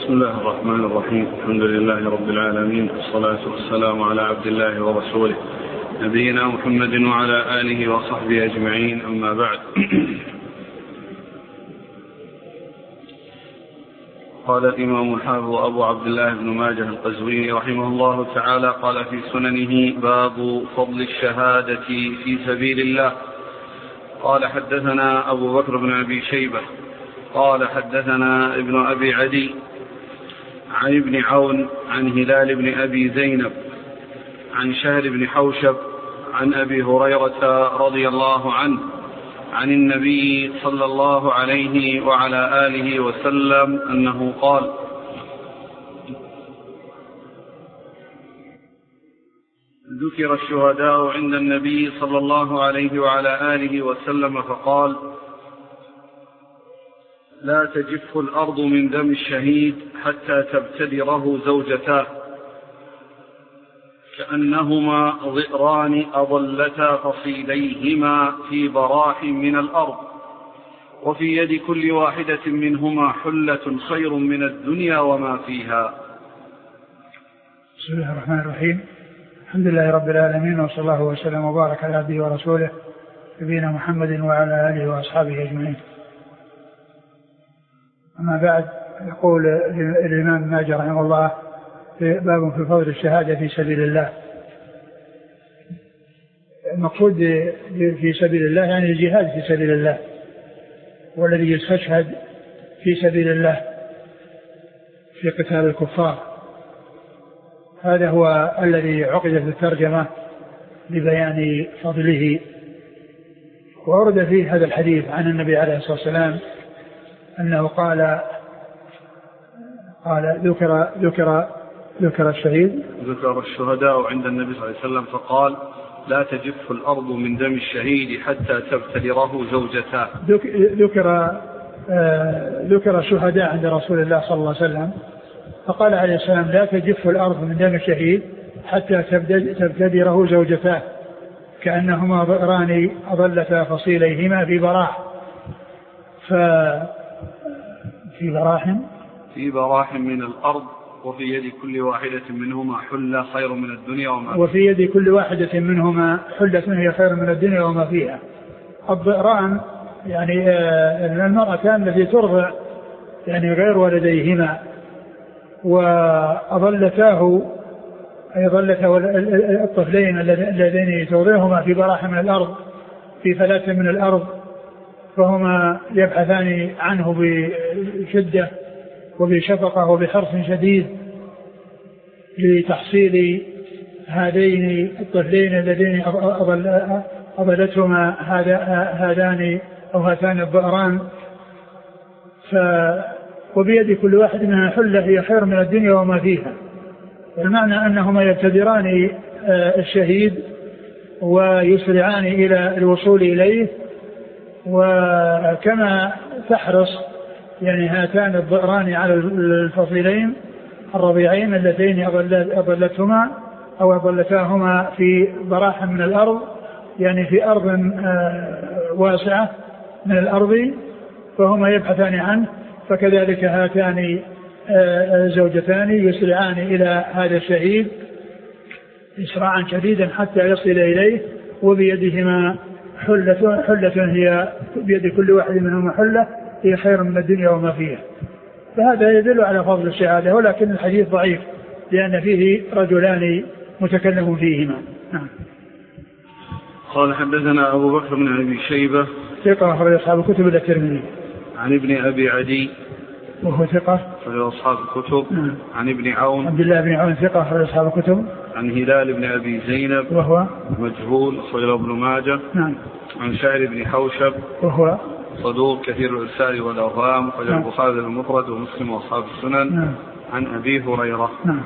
بسم الله الرحمن الرحيم. الحمد لله رب العالمين، والصلاة والسلام على عبد الله ورسوله نبينا محمد وعلى آله وصحبه أجمعين، أما بعد. قال الإمام الحافظ أبو عبد الله بن ماجه القزويني رحمه الله تعالى قال في سننه: باب فضل الشهادة في سبيل الله. قال حدثنا أبو بكر بن أبي شيبة قال حدثنا ابن أبي عدي عن ابن عون عن هلال بن أبي زينب عن شهر بن حوشب عن أبي هريرة رضي الله عنه عن النبي صلى الله عليه وعلى آله وسلم أنه قال: ذكر الشهداء عند النبي صلى الله عليه وعلى آله وسلم فقال: لا تجف الأرض من دم الشهيد حتى تبتدره زوجتاه كأنهما ضئران أضلتا فصيليهما في براح من الأرض، وفي يد كل واحدة منهما حلة خير من الدنيا وما فيها. بسم الله الرحمن الرحيم. الحمد لله رب العالمين، وصلى الله وسلم وبارك على عبده ورسوله نبينا محمد وعلى آله وأصحابه أجمعين. أما بعد، يقول الإمام ماجه رحمه الله: باب في فضل الشهادة في سبيل الله. المقصود في سبيل الله يعني الجهاد في سبيل الله، والذي يستشهد في سبيل الله في قتال الكفار. هذا هو الذي عقد في الترجمة لبيان فضله. وورد فيه هذا الحديث عن النبي عليه الصلاة والسلام أنه قال ذكر الشهيد، ذكر الشهداء عند النبي صلى الله عليه وسلم فقال: لا تجف الأرض من دم الشهيد حتى تبتدره زوجتاه. ذكر الشهداء عند رسول الله صلى الله عليه وسلم فقال عليه السلام: لا تجف الأرض من دم الشهيد حتى تبتدره زوجتاه كأنهما ضئران أضلتا فصيليهما في براح. في براح من الأرض، وفي يد كل واحدة منهما حلة خير من الدنيا وما فيها. وفي يد كل واحدة منهما حلة هي خير من الدنيا وما فيها. الضئران يعني المرأتان التي ترضع يعني غير ولديهما، وأضلتاه أي ضلته الطفلين اللذين ترضعهما في براح من الأرض، في فلاة من الأرض، فهما يبحثان عنه بشدة وبشفقة وبحرص شديد لتحصيل هذين الطفلين اللذين أضلتهما هذان أو هاتان الضئران. وبيد كل واحد منها حلة هي خير من الدنيا وما فيها. المعنى أنهما يبتدران الشهيد ويسرعان إلى الوصول إليه، وكما تحرص يعني هاتان الضئران على الفصيلين الرضيعين اللتين أضلتهما أو أضلتاهما في براح من الأرض، يعني في أرض واسعة من الأرض، فهما يبحثان عنه. فكذلك هاتان الزوجتان يسرعان إلى هذا الشهيد إسراعا شديدا حتى يصل إليه، وبيدهما حلة هي بيد كل واحد منهما حلة هي خير من الدنيا وما فيها. فهذا يدل على فضل الشهادة، ولكن الحديث ضعيف لأن فيه رجلان متكلم فيهما. نعم. قال حدثنا أبو بكر بن أبي شيبة ثقة أخرج أصحاب الكتب إلا الترمذي. عن ابن أبي عدي وهو ثقة أخرج أصحاب الكتب. نعم. عن ابن عون عبد الله بن عون ثقة أخرج أصحاب الكتب. عن هلال بن أبي زينب وهو مجهول أخرج ابن ماجه. نعم. عن شهر بن حوشب وهو صدوق كثير الإرسال والأوهام أخرج البخاري المفرد ومسلم وأصحاب السنن. نعم. عن أبي هريرة. نعم.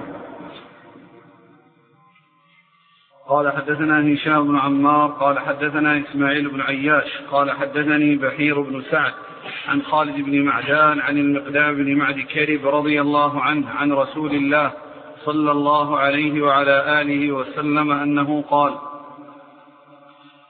قال حدثنا هشام بن عمار قال حدثنا إسماعيل بن عياش قال حدثني بحير بن سعد عن خالد بن معدان عن المقدام بن معد كرب رضي الله عنه عن رسول الله صلى الله عليه وعلى آله وسلم أنه قال: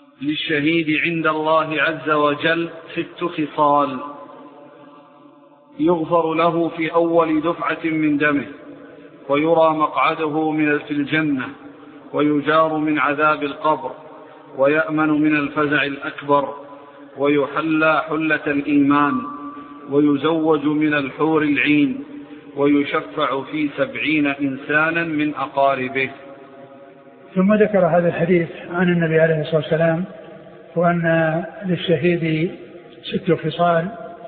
للشهيد عند الله عز وجل 6 خصال: يغفر له في أول دفعة من دمه، ويرى مقعده في الجنة، ويجار من عذاب القبر، ويأمن من الفزع الأكبر، ويحلى حلة الإيمان، ويزوج من الحور العين، ويشفع في 70 إنسانا من أقاربه. ثم ذكر هذا الحديث عن النبي عليه الصلاة والسلام، وأن للشهيد 6 خصال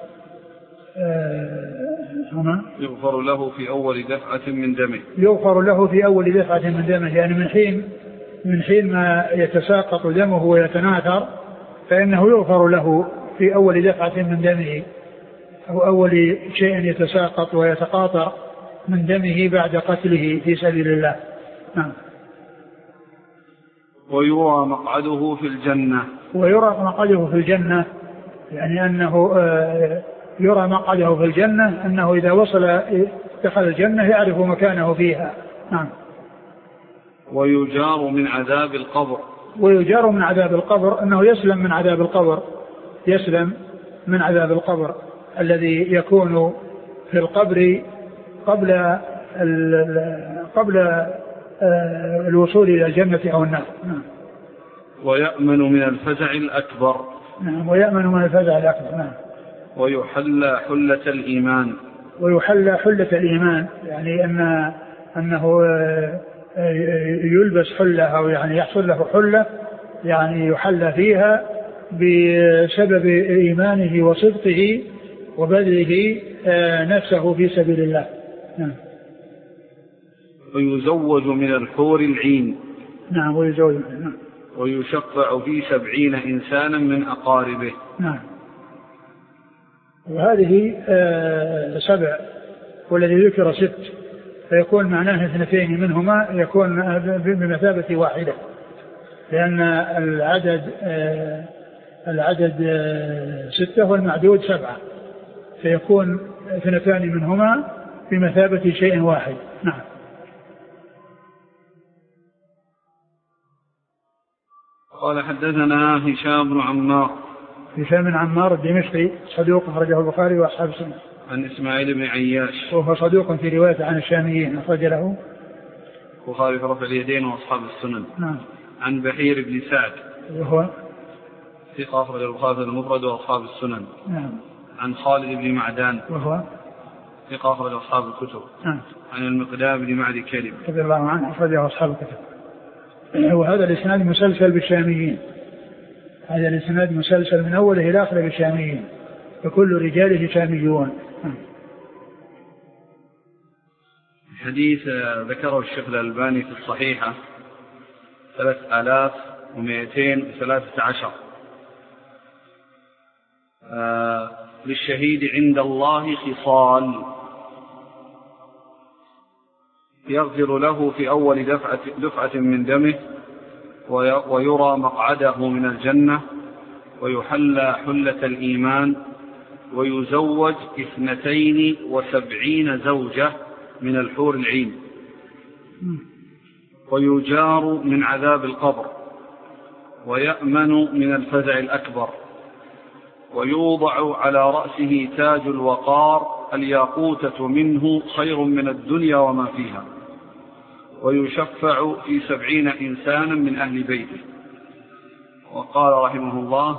يغفر له في أول دفعة من دمه، يغفر له في أول دفعة من دمه، يعني من حين ما يتساقط دمه ويتناثر فإنه يغفر له في أول دفعة من دمه، أو أول شيء يتساقط ويتقاطر من دمه بعد قتله في سبيل الله. نعم. ويرى مقعده في الجنة، ويرى مقعده في الجنة، يعني أنه يرى مقعده في الجنة، أنه إذا وصل دخل الجنة يعرف مكانه فيها. نعم. ويجار من عذاب القبر، ويجار من عذاب القبر، أنه يسلم من عذاب القبر، يسلم من عذاب القبر الذي يكون في القبر قبل الوصول إلى الجنة أو النار. نعم. ويأمن من الفزع الأكبر. نعم. ويأمن من الفزع الأكبر. نعم. ويحلى حلة الإيمان. ويحلى حلة الإيمان، يعني أنه يلبس حلة، أو يعني يحصل له حلة، يعني يحلى فيها بسبب إيمانه وصدقه وبذله نفسه في سبيل الله. نعم. ويزوج من الحور العين. نعم. ويزوج. نعم. ويشفع في 70 إنسانا من أقاربه. نعم. وهذه 7، والذي ذكر 6، فيكون معناه 2 منهما يكون بمثابة واحدة، لأن العدد 6 والمعدود 7، فيكون 2 منهما بمثابة شيء واحد. نعم. قال حدثنا هشام بن عمار. هشام بن عمار الدمشقي صدوق أخرجه البخاري وأصحاب السنن. عن إسماعيل بن عياش وهو صدوق في رواية عن الشاميين، أخرج له البخاري في رفع اليدين وأصحاب السنن. نعم. عن بحير بن سعد وهو ثقة أخرج البخاري المفرد وأصحاب السنن. نعم. عن خالد بن معدان وهو ثقة أخرج أصحاب الكتب. نعم. عن المقدام بن معدي كريم رضي الله عنه أخرجه أصحاب الكتب. وهذا الإسناد مسلسل بالشاميين، هذا الإسناد مسلسل من أوله إلى آخره بالشاميين، فكل رجاله شاميون. حديث ذكره الشيخ الألباني في الصحيحة 3213 للشهيد عند الله خصال: يغفر له في أول دفعة من دمه، ويرى مقعده من الجنة، ويحلى حلة الإيمان، ويزوج 72 زوجة من الحور العين، ويجار من عذاب القبر، ويأمن من الفزع الأكبر، ويوضع على رأسه تاج الوقار الياقوتة منه خير من الدنيا وما فيها، ويشفع في 70 إنسانا من أهل بيته. وقال رحمه الله: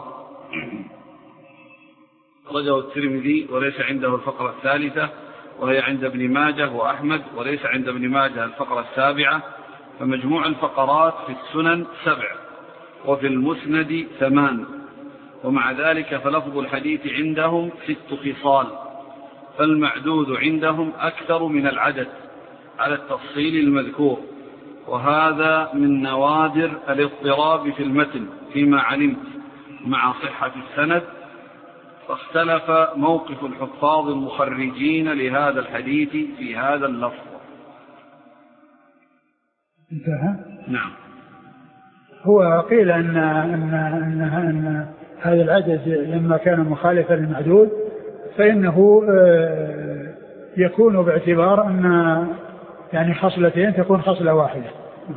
رجع الترمذي وليس عنده الفقرة 3، وهي عند ابن ماجه وأحمد، وليس عند ابن ماجه الفقرة 7، فمجموع الفقرات في السنن 7، وفي المسند 8، ومع ذلك فلفظ الحديث عندهم 6 خصال، فالمعدود عندهم أكثر من العدد على التفصيل المذكور، وهذا من نوادر الاضطراب في المتن فيما علمت مع صحة السند، فاختلف موقف الحفاظ المخرجين لهذا الحديث في هذا اللفظ. انتهى؟ نعم. هو قيل أن هذا العدد لما كان مخالفا للمعدود فإنه يكون باعتبار أن يعني خصلتين تكون خصلة واحدة.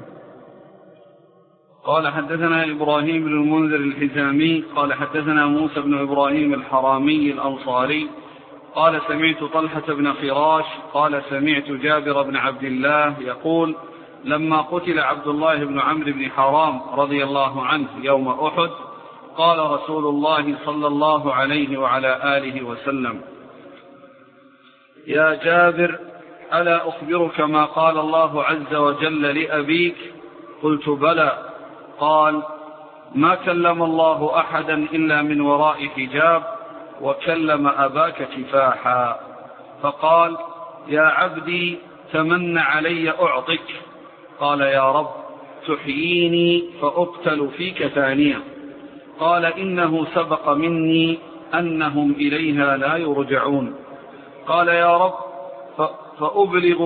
قال حدثنا إبراهيم بن المنذر الحزامي قال حدثنا موسى بن إبراهيم الحرامي الأنصاري قال سمعت طلحة بن فراش قال سمعت جابر بن عبد الله يقول لما قتل عبد الله بن عمرو بن حرام رضي الله عنه يوم أحد قال رسول الله صلى الله عليه وعلى آله وسلم يا جابر ألا أخبرك ما قال الله عز وجل لأبيك؟ قلت بلى. قال ما كلم الله أحدا إلا من وراء حجاب وكلم أباك كفاحا. فقال يا عبدي تمن علي أعطك. قال يا رب تحييني فأقتل فيك ثانية. قال إنه سبق مني أنهم إليها لا يرجعون. قال يا رب فأبلغ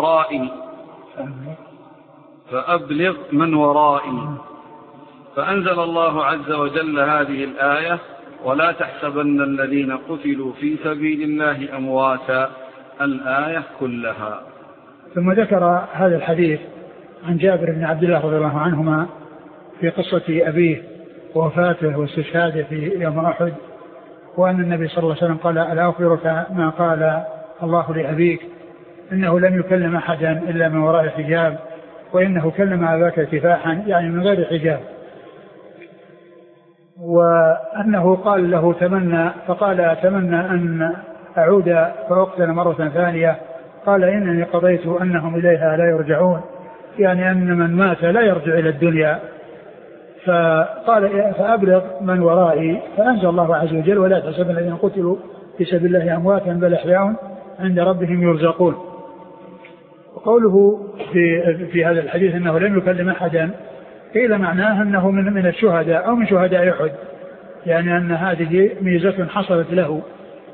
من ورائي. فأنزل الله عز وجل هذه الآية ولا تحسبن الذين قتلوا في سبيل الله أمواتا الآية كلها. ثم ذكر هذا الحديث عن جابر بن عبد الله رضي الله عنهما في قصة أبيه ووفاته واستشهاده في يوم أحد، وأن النبي صلى الله عليه وسلم قال ألا أخبرك ما قال الله لأبيك؟ إنه لم يكلم أحدا إلا من وراء حجاب وإنه كلم أباك كفاحا، يعني من غير حجاب. وأنه قال له تمنى، فقال أتمنى أن أعود فأقتل مرة ثانية. قال إنني قضيت أنهم إليها لا يرجعون، يعني أن من مات لا يرجع إلى الدنيا. فقال فأبلغ من ورائي. فأنزل الله عز وجل ولا تحسبن الذين قتلوا في سبيل الله أمواتا بل أحياء عند ربهم يرزقون. وقوله في هذا الحديث أنه لم يكلم أحدا قيل معناه أنه من الشهداء أو من شهداء أحد، يعني أن هذه ميزة حصلت له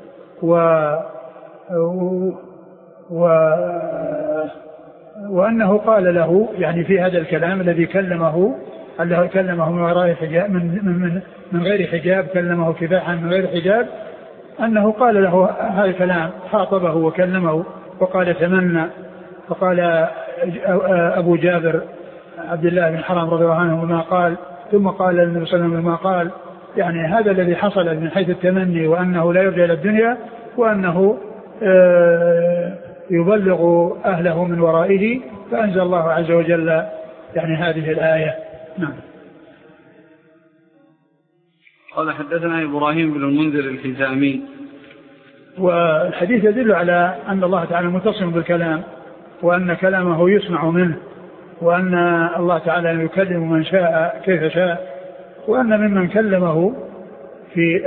وأنه قال له يعني في هذا الكلام الذي كلمه من وراء حجاب من غير حجاب، كلمه كفاحا من غير حجاب، أنه قال له هذا الكلام، خاطبه وكلمه وقال تمنى. فقال أبو جابر عبد الله بن حرام رضي الله عنه ما قال، ثم قال النبي صلى الله عليه وسلم ما قال، يعني هذا الذي حصل من حيث التمني وأنه لا يرجع إلى الدنيا وأنه يبلغ أهله من ورائه. فأنزل الله عز وجل يعني هذه الآية. نعم. قال حدثنا إبراهيم بن المنذر الحزامي. والحديث يدل على أن الله تعالى متصم بالكلام، وأن كلامه يسمع منه، وأن الله تعالى يكلم من شاء كيف شاء، وأن ممن كلمه في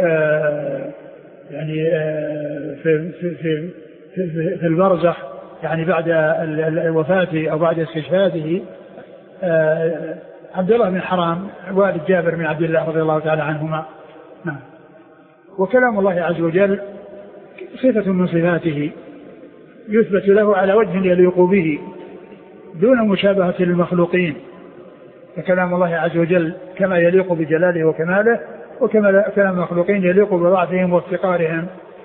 في البرزخ يعني بعد وفاته أو بعد استشهاده عبد الله بن حرام والد جابر بن عبد الله رضي الله تعالى عنهما. نعم. وكلام الله عز وجل صفة من صفاته يثبت له على وجه يليق به دون مشابهة للمخلوقين، فكلام الله عز وجل كما يليق بجلاله وكماله، وكما كلام المخلوقين يليق بضعفهم وافتقارهم.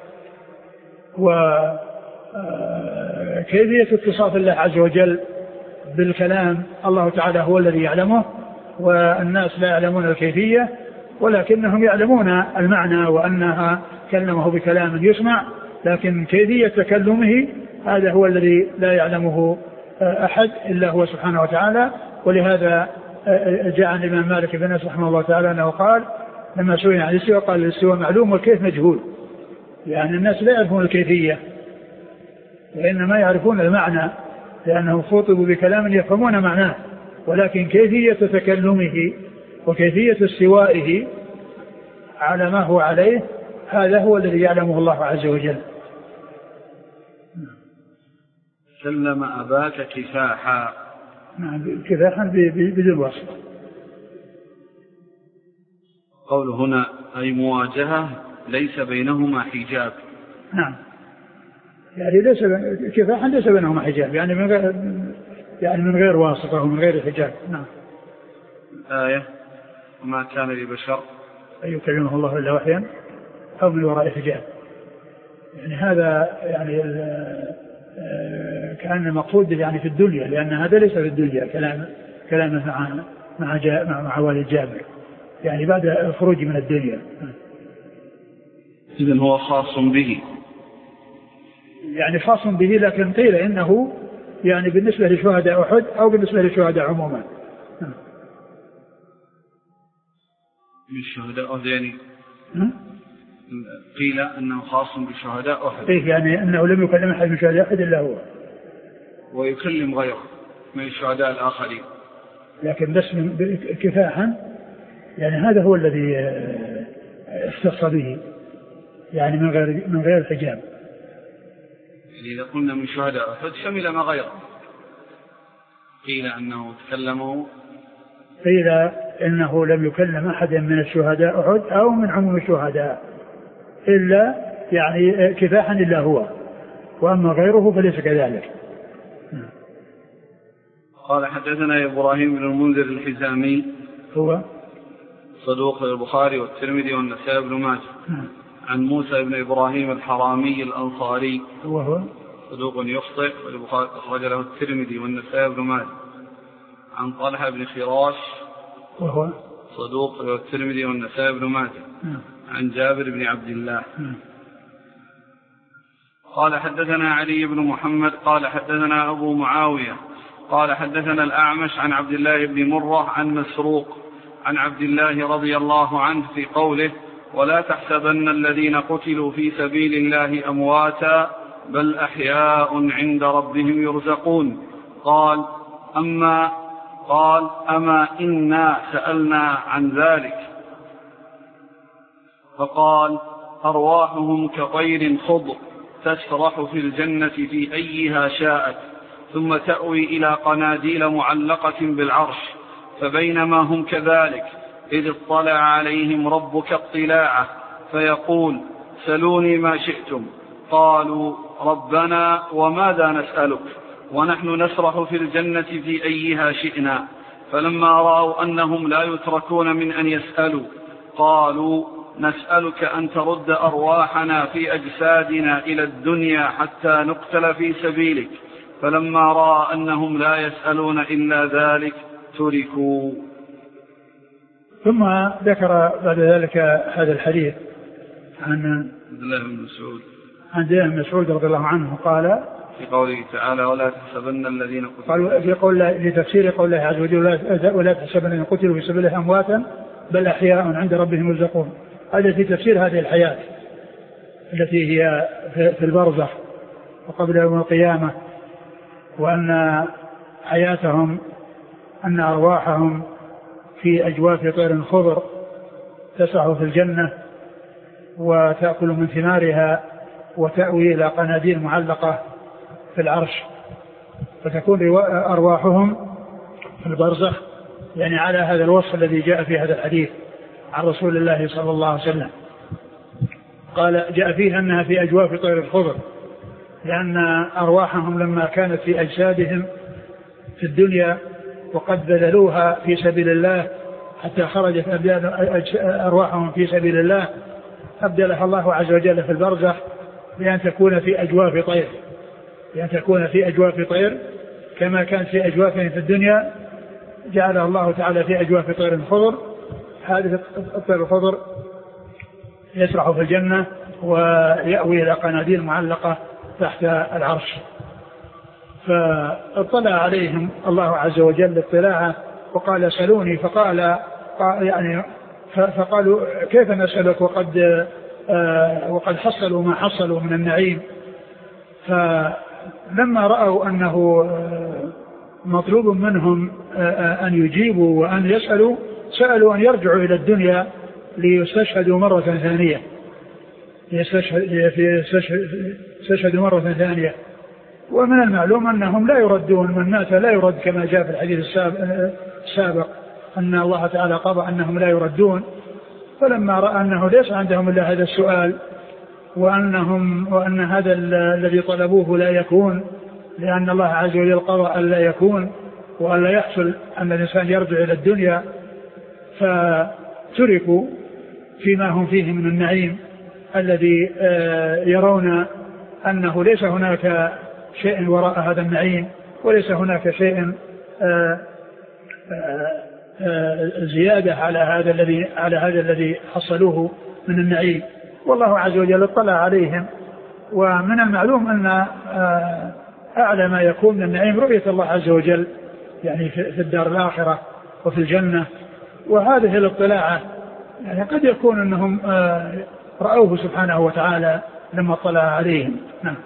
وكيفية اتصاف الله عز وجل بالكلام الله تعالى هو الذي يعلمه، والناس لا يعلمون الكيفية، ولكنهم يعلمون المعنى وأنها كلمه بكلام يسمع، لكن كيفية تكلمه هذا هو الذي لا يعلمه أحد إلا هو سبحانه وتعالى. ولهذا جاء عن الإمام مالك بن أنس رحمه الله تعالى أنه قال لما سئل عن الاستواء قال الاستواء معلوم والكيف مجهول، يعني الناس لا يعرفون الكيفية وإنما يعرفون المعنى لأنهم خاطبوا بكلام يفهمون معناه، ولكن كيفية تكلمه وكيفية استوائه على ما هو عليه هذا هو الذي يعلمه الله عز وجل. سلم أباك كفاحا. نعم، كفاحا بدون وصف. قول هنا أي مواجهة ليس بينهما حجاب. نعم، يعني كفاحا ليس بينهما حجاب، يعني من غير واسطة ومن غير حجاب. نعم. الآية وما كان لبشر أن يكلمه الله إلا وحيا أو من وراء حجاب، يعني هذا يعني كأن المقصود يعني في الدنيا، لأن هذا ليس في الدنيا كلامه مع والد جابر، يعني بعد الخروج من الدنيا. إذن هو خاص به. يعني خاص به، لكن قيل إنه يعني بالنسبة لشهداء أحد أو بالنسبة لشهداء عموما. من شهداء أحد يعني قيل أنه خاص بشهداء أحد، يعني أنه لم يكلم أحد من شهداء أحد إلا هو، ويكلم غيره من الشهداء الآخرين، لكن بس كفاحا، يعني هذا هو الذي اختص به، يعني من غير حجاب. يعني إذا قلنا من شهداء أحد شمل ما غيره، قيل أنه تكلمه، قيل إنه لم يكلم أحد من الشهداء أحد أو من عموم الشهداء إلا يعني كفاحا إلا هو، وأما غيره فليس كذلك. قال حدثنا إبراهيم بن المنذر الحزامي هو صدوق البخاري والترمذي والنسائي بن ماجه. عن موسى بن إبراهيم الحرامي الأنصاري وهو صدوق يخطئ والبخاري أخرج له الترمذي والنسائي بن ماجه. عن طلحة بن خراش وهو صدوق والترمذي والنسائي بن ماجه. عن جابر بن عبد الله قال حدثنا علي بن محمد قال حدثنا أبو معاوية قال حدثنا الأعمش عن عبد الله بن مرة عن مسروق عن عبد الله رضي الله عنه في قوله ولا تحسبن الذين قتلوا في سبيل الله أمواتا بل أحياء عند ربهم يرزقون. قال أما إنا سألنا عن ذلك فقال أرواحهم كطير خضر تسرح في الجنة في أيها شاءت ثم تأوي إلى قناديل معلقة بالعرش فبينما هم كذلك إذ اطلع عليهم ربك اطلاعه فيقول سلوني ما شئتم قالوا ربنا وماذا نسألك ونحن نسرح في الجنة في أيها شئنا فلما رأوا أنهم لا يتركون من أن يسألوا قالوا نسألك أن ترد أرواحنا في أجسادنا إلى الدنيا حتى نقتل في سبيلك فلما رأى أنهم لا يسألون إلا ذلك تركوا. ثم ذكر بعد ذلك هذا الحديث عن عبد الله بن مسعود رضي الله عنه قال في قوله تعالى ولا تحسبن الذين قتلوا قالوا في قول لتفسير قول الله عز وجل ولا تحسبن الذين قتلوا في سبيل الله أمواتا بل أحياء عند ربهم يرزقون. هذا في تفسير هذه الحياة التي هي في البرزخ وقبل يوم القيامة، وأن حياتهم أن أرواحهم في أجواف طير خضر تسرح في الجنة وتأكل من ثمارها وتأوي إلى قناديل معلقة في العرش، فتكون أرواحهم في البرزخ يعني على هذا الوصف الذي جاء في هذا الحديث عن رسول الله صلى الله عليه وسلم. قال جاء فيه أنها في أجواف طير الخضر، لأن أرواحهم لما كانت في أجسادهم في الدنيا وقد بذلوها في سبيل الله حتى خرجت أرواحهم في سبيل الله أبدلها الله عز وجل في البرزخ بأن تكون في أجواف طير، كما كانت في أجوافهم في الدنيا جعلها الله تعالى في أجواف طير خضر. هذه الطير الخضر يسرح في الجنة ويأوي إلى قناديل معلقة تحت العرش. فاطلع عليهم الله عز وجل اطلاعه وقال سلوني، فقالوا كيف نسألك وقد حصلوا ما حصلوا من النعيم. فلما رأوا أنه مطلوب منهم أن يجيبوا وأن يسألوا سألوا أن يرجعوا إلى الدنيا ليستشهدوا مرة ثانية. ومن المعلوم أنهم لا يردون، من مات لا يرد كما جاء في الحديث السابق أن الله تعالى قضى أنهم لا يردون. فلما رأى أنه ليس عندهم إلا هذا السؤال وأن هذا الذي طلبوه لا يكون، لأن الله عز وجل قضى أن لا يكون وأن لا يحصل أن الإنسان يرجع إلى الدنيا، فتركوا فيما هم فيه من النعيم الذي يرون أنه ليس هناك شيء وراء هذا النعيم وليس هناك شيء زيادة على هذا الذي حصلوه من النعيم. والله عز وجل اطلع عليهم ومن المعلوم أن أعلى ما يكون من النعيم رؤية الله عز وجل يعني في الدار الآخرة وفي الجنة. وهذه الاطلاعة يعني قد يكون أنهم رأوه سبحانه وتعالى لما اطلع عليهم. نعم.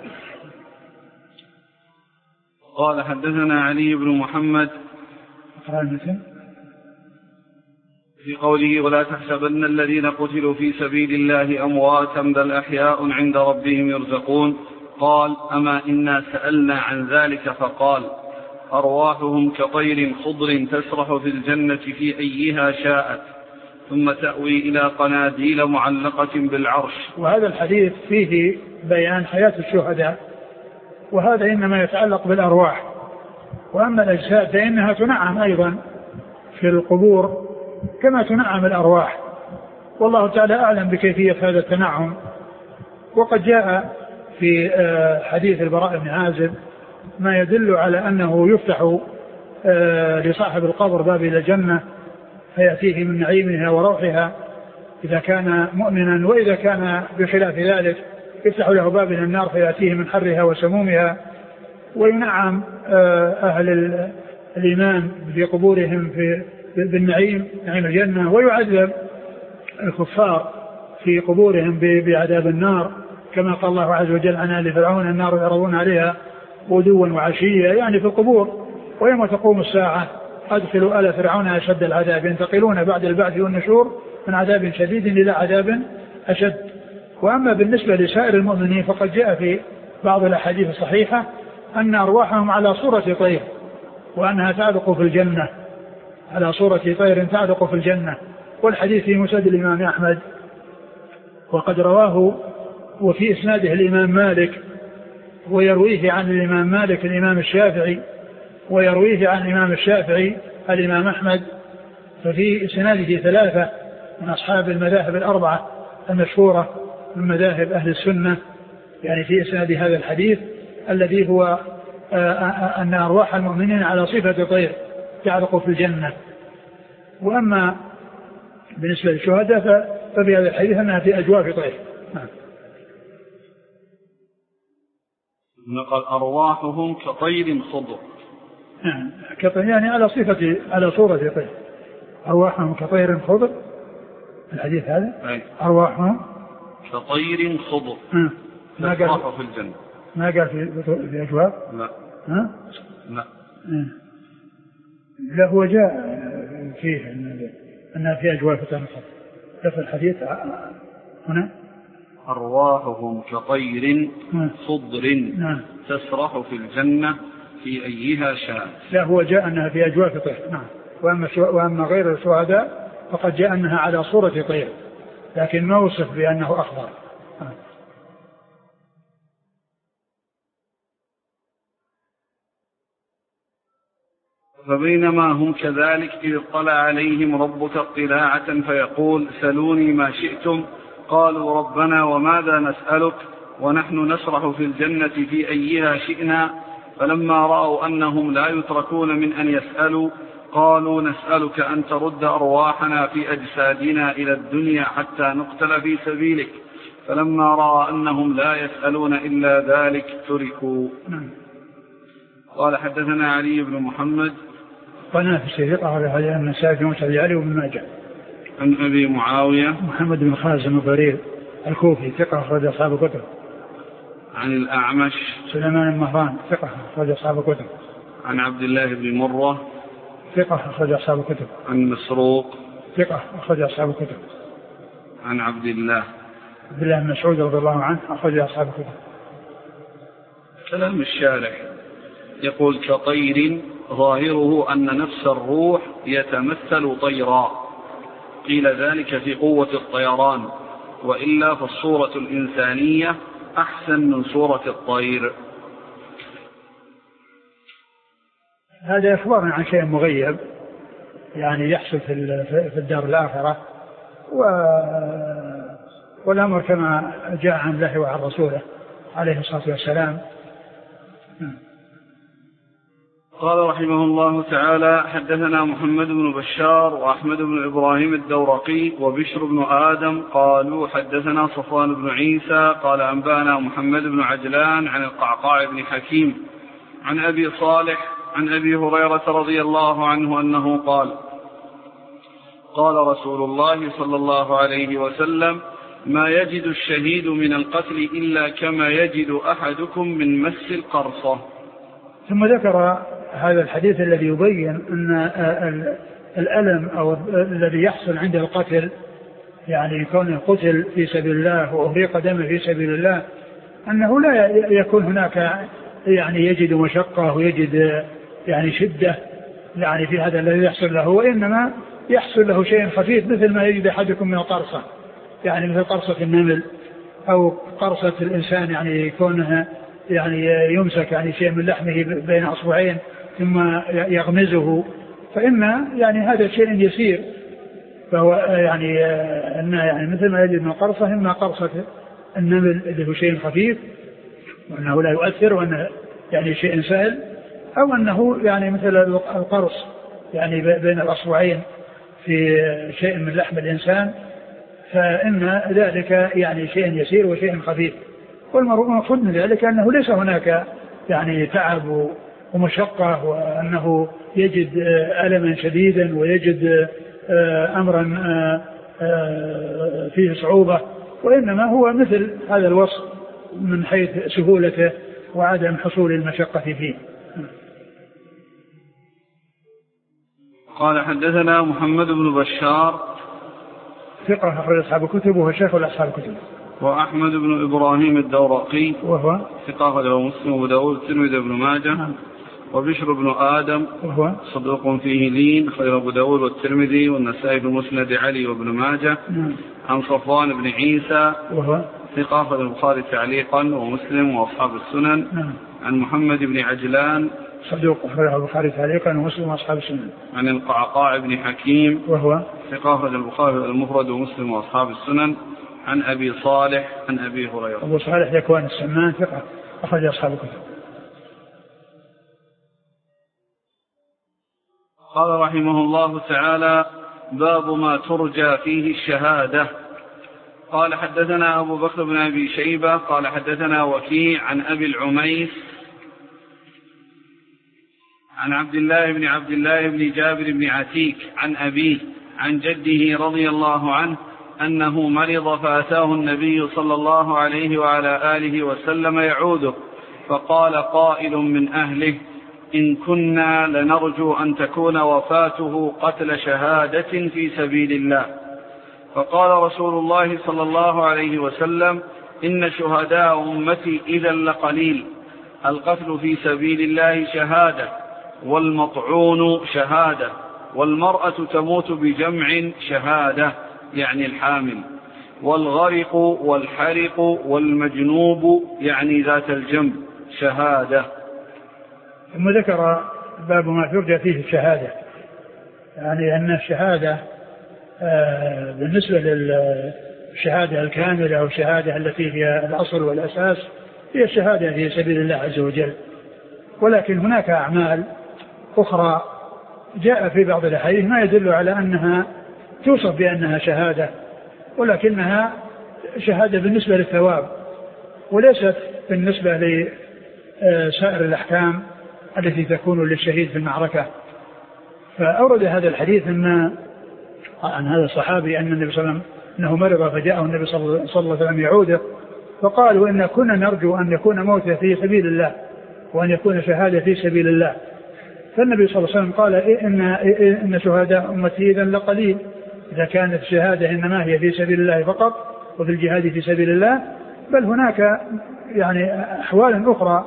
قال حدثنا علي بن محمد في قوله ولا تحسبن الذين قتلوا في سبيل الله أمواتا بل أحياء عند ربهم يرزقون. قال أما إنا سألنا عن ذلك فقال أرواحهم كطير خضر تسرح في الجنة في أيها شاءت ثم تأوي إلى قناديل معلقة بالعرش. وهذا الحديث فيه بيان حياة الشهداء، وهذا إنما يتعلق بالأرواح، وأما الأجساد فإنها تنعم أيضا في القبور كما تنعم الأرواح، والله تعالى أعلم بكيفية هذا التنعم. وقد جاء في حديث البراء بن عازب ما يدل على أنه يفتح لصاحب القبر باب إلى الجنة فيأتيه من نعيمها وروحها إذا كان مؤمنا، وإذا كان بخلاف ذلك يفتح له باب إلى النار فيأتيه من حرها وسمومها. وينعم أهل الإيمان في قبورهم بالنعيم نعيم الجنة، ويعذب الكفار في قبورهم بعذاب النار كما قال الله عز وجل عن آل فرعون النار يعرضون عليها غدوا وعشيا، يعني في القبور. ويوم تقوم الساعة أدخلوا آل فرعون أشد العذاب ينتقلون بعد البعث والنشور من عذاب شديد إلى عذاب أشد. وأما بالنسبة لسائر المؤمنين فقد جاء في بعض الأحاديث الصحيحة أن أرواحهم على صورة طير وأنها تعلق في الجنة، على صورة طير تعلق في الجنة. والحديث في مسند الإمام أحمد، وقد رواه وفي إسناده الإمام مالك، ويرويه عن الإمام مالك الإمام الشافعي، ويرويه عن الإمام الشافعي الإمام أحمد. ففي إسناده ثلاثة من أصحاب المذاهب الأربعة المشهورة من مذاهب أهل السنة، يعني في إسناد هذا الحديث الذي هو أن أرواح المؤمنين على صفة طير تعلق في الجنة. وأما بالنسبة للشهداء ففي هذا الحديث أنها في أجواف طير. نقل أرواحهم كطير خضر، يعني على صورة طير، أرواحهم كطير خضر. الحديث هذا أرواحهم كطير خضر ما قال في الجنة، ما قال في أجواف. لا لا هو جاء فيه أنها في أجواف تنخض في الحديث هنا أرواحهم كطير خضر تسرح في الجنة في أيها شاء. لا هو جاء أنها في أجواف طير. نعم. وأما غير الشهداء فقد جاء أنها على صورة طير لكن ما وصف بأنه أخضر. فبينما هم كذلك إذ اطلع عليهم ربك اطلاعة فيقول سلوني ما شئتم قالوا ربنا وماذا نسألك ونحن نسرح في الجنة في أيها شئنا. فلما رأوا أنهم لا يتركون من أن يسألوا قالوا نسألك أن ترد أرواحنا في أجسادنا إلى الدنيا حتى نقتل في سبيلك. فلما رأى أنهم لا يسألون إلا ذلك تركوا. قال حدثنا علي بن محمد قناة في الشيخ على النسائي في مسند علي وابن ماجه عن أبي معاوية محمد بن خازم الضرير الكوفي ثقة أخرج أصحاب الكتب. عن الأعمش سليمان المهران ثقة أخرج أصحاب الكتب. عن عبد الله بن مرة ثقة أخرج أصحاب الكتب. عن مسروق ثقة أخرج أصحاب الكتب. عن عبد الله بن مسعود رضي الله عنه أخرج أصحاب الكتب. كلام الشارح يقول كطير ظاهره أن نفس الروح يتمثل طيرا، قيل ذلك في قوة الطيران، وإلا فالصورة الإنسانية أحسن من صورة الطير. هذا إخبار عن شيء مغيب يعني يحصل في الدار الآخرة، والأمر كما جاء عن الله وعن رسوله عليه الصلاة والسلام. قال رحمه الله تعالى: حدثنا محمد بن بشار وأحمد بن إبراهيم الدورقي وبشر بن آدم قالوا حدثنا صفوان بن عيسى قال أنبانا محمد بن عجلان عن القعقاع بن حكيم عن أبي صالح عن أبي هريرة رضي الله عنه أنه قال: قال رسول الله صلى الله عليه وسلم: ما يجد الشهيد من القتل إلا كما يجد أحدكم من مس القرصة. ثم ذكر هذا الحديث الذي يبين أن الألم أو الذي يحصل عند القتل، يعني كون القتل في سبيل الله وأهريق دمه في سبيل الله، أنه لا يكون هناك يعني يجد مشقة ويجد يعني شدة يعني في هذا الذي يحصل له، وإنما يحصل له شيء خفيف مثل ما يجد أحدكم من القرصة، يعني مثل قرصة النمل أو قرصة الإنسان، يعني يكونها يعني يمسك يعني شيء من لحمه بين أصبعين ثم يغمزه، فإن يعني هذا شيء يسير، فهو يعني أنه يعني مثل ما يجد من القرصة، إما قرصة النمل اللي هو شيء خفيف وأنه لا يؤثر وأنه يعني شيء سهل، أو أنه يعني مثل القرص يعني بين الأصبعين في شيء من لحم الإنسان، فإن ذلك يعني شيء يسير وشيء خفيف. والمقصود من ذلك أنه ليس هناك يعني تعب ومشقة وأنه يجد ألما شديدا ويجد أمرا فيه صعوبة، وإنما هو مثل هذا الوصف من حيث سهولته وعدم حصول المشقة فيه. قال: حدثنا محمد بن بشار ثقة أخرج أصحاب الكتب وهو شيخ أصحاب الكتب. وأحمد بن إبراهيم الدورقي وهو ثقة أخرجه مسلم وأبو داود والترمذي وابن ماجه. وبشر بن آدم وهو صدوق فيه لين أخرجه أبو داود والترمذي والنسائي في مسند علي وابن ماجه. عن صفوان بن عيسى وهو ثقة أخرجه البخاري تعليقا ومسلم وأصحاب السنن. عن محمد بن عجلان صدوق أخرجه البخاري تعليقا ومسلم وأصحاب السنن. عن القعقاع بن حكيم وهو ثقة أخرجه البخاري المفرد ومسلم وأصحاب السنن. عن أبي صالح عن أبي هريرة. أبو صالح ذكوان السمان ثقة أخرج أصحاب الكتب. قال رحمه الله تعالى: باب ما ترجى فيه الشهادة. قال: حدثنا أبو بكر بن أبي شيبة قال حدثنا وكيع عن أبي العميس عن عبد الله بن جابر بن عتيك عن أبيه عن جده رضي الله عنه أنه مرض فأتاه النبي صلى الله عليه وعلى آله وسلم يعوده، فقال قائل من أهله: إن كنا لنرجو أن تكون وفاته قتل شهادة في سبيل الله. فقال رسول الله صلى الله عليه وسلم: إن شهداء أمتي إذا لقليل، القتل في سبيل الله شهادة، والمطعون شهادة، والمرأة تموت بجمع شهادة يعني الحامل، والغرق والحرق والمجنوب يعني ذات الجنب شهادة. ثم ذكر باب ما ترجى فيه الشهادة، يعني أن الشهادة بالنسبة للشهادة الكاملة أو الشهادة التي هي الأصل والأساس هي الشهادة في سبيل الله عز وجل، ولكن هناك أعمال أخرى جاء في بعض الأحاديث ما يدل على أنها توصف بأنها شهادة، ولكنها شهادة بالنسبة للثواب وليست بالنسبة لسائر الأحكام التي تكون للشهيد في المعركة. فأورد هذا الحديث عن هذا الصحابي أن النبي صلى الله عليه وسلم أنه مرض فجاءه النبي صلى الله عليه وسلم يعوده، فقالوا إن كنا نرجو أن يكون موته في سبيل الله وأن يكون شهادة في سبيل الله. فالنبي صلى الله عليه وسلم قال: إن شهداء أمتي إذا لقليل، إذا كانت الشهادة إنما هي في سبيل الله فقط وفي الجهاد في سبيل الله، بل هناك يعني أحوال أخرى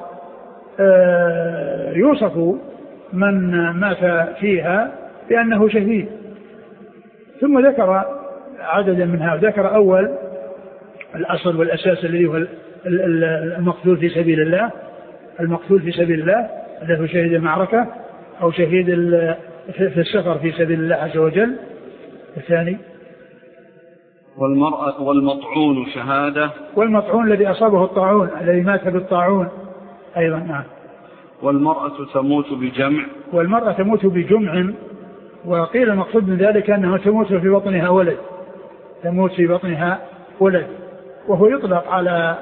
يوصف من مات فيها بأنه شهيد. ثم ذكر عددا منها، ذكر أول الأصل والأساس الذي هو المقتول في سبيل الله، المقتول في سبيل الله الذي هو شهيد المعركة أو شهيد في السفر في سبيل الله عز وجل. الثاني والمرأة والمطعون شهادة، والمطعون الذي أصابه الطاعون، الذي مات بالطاعون أيضا. نعم. والمرأة تموت بجمع. والمرأة تموت بجمع، وقيل المقصود من ذلك أنها تموت في بطنها ولد، تموت في بطنها ولد. وهو يطلق على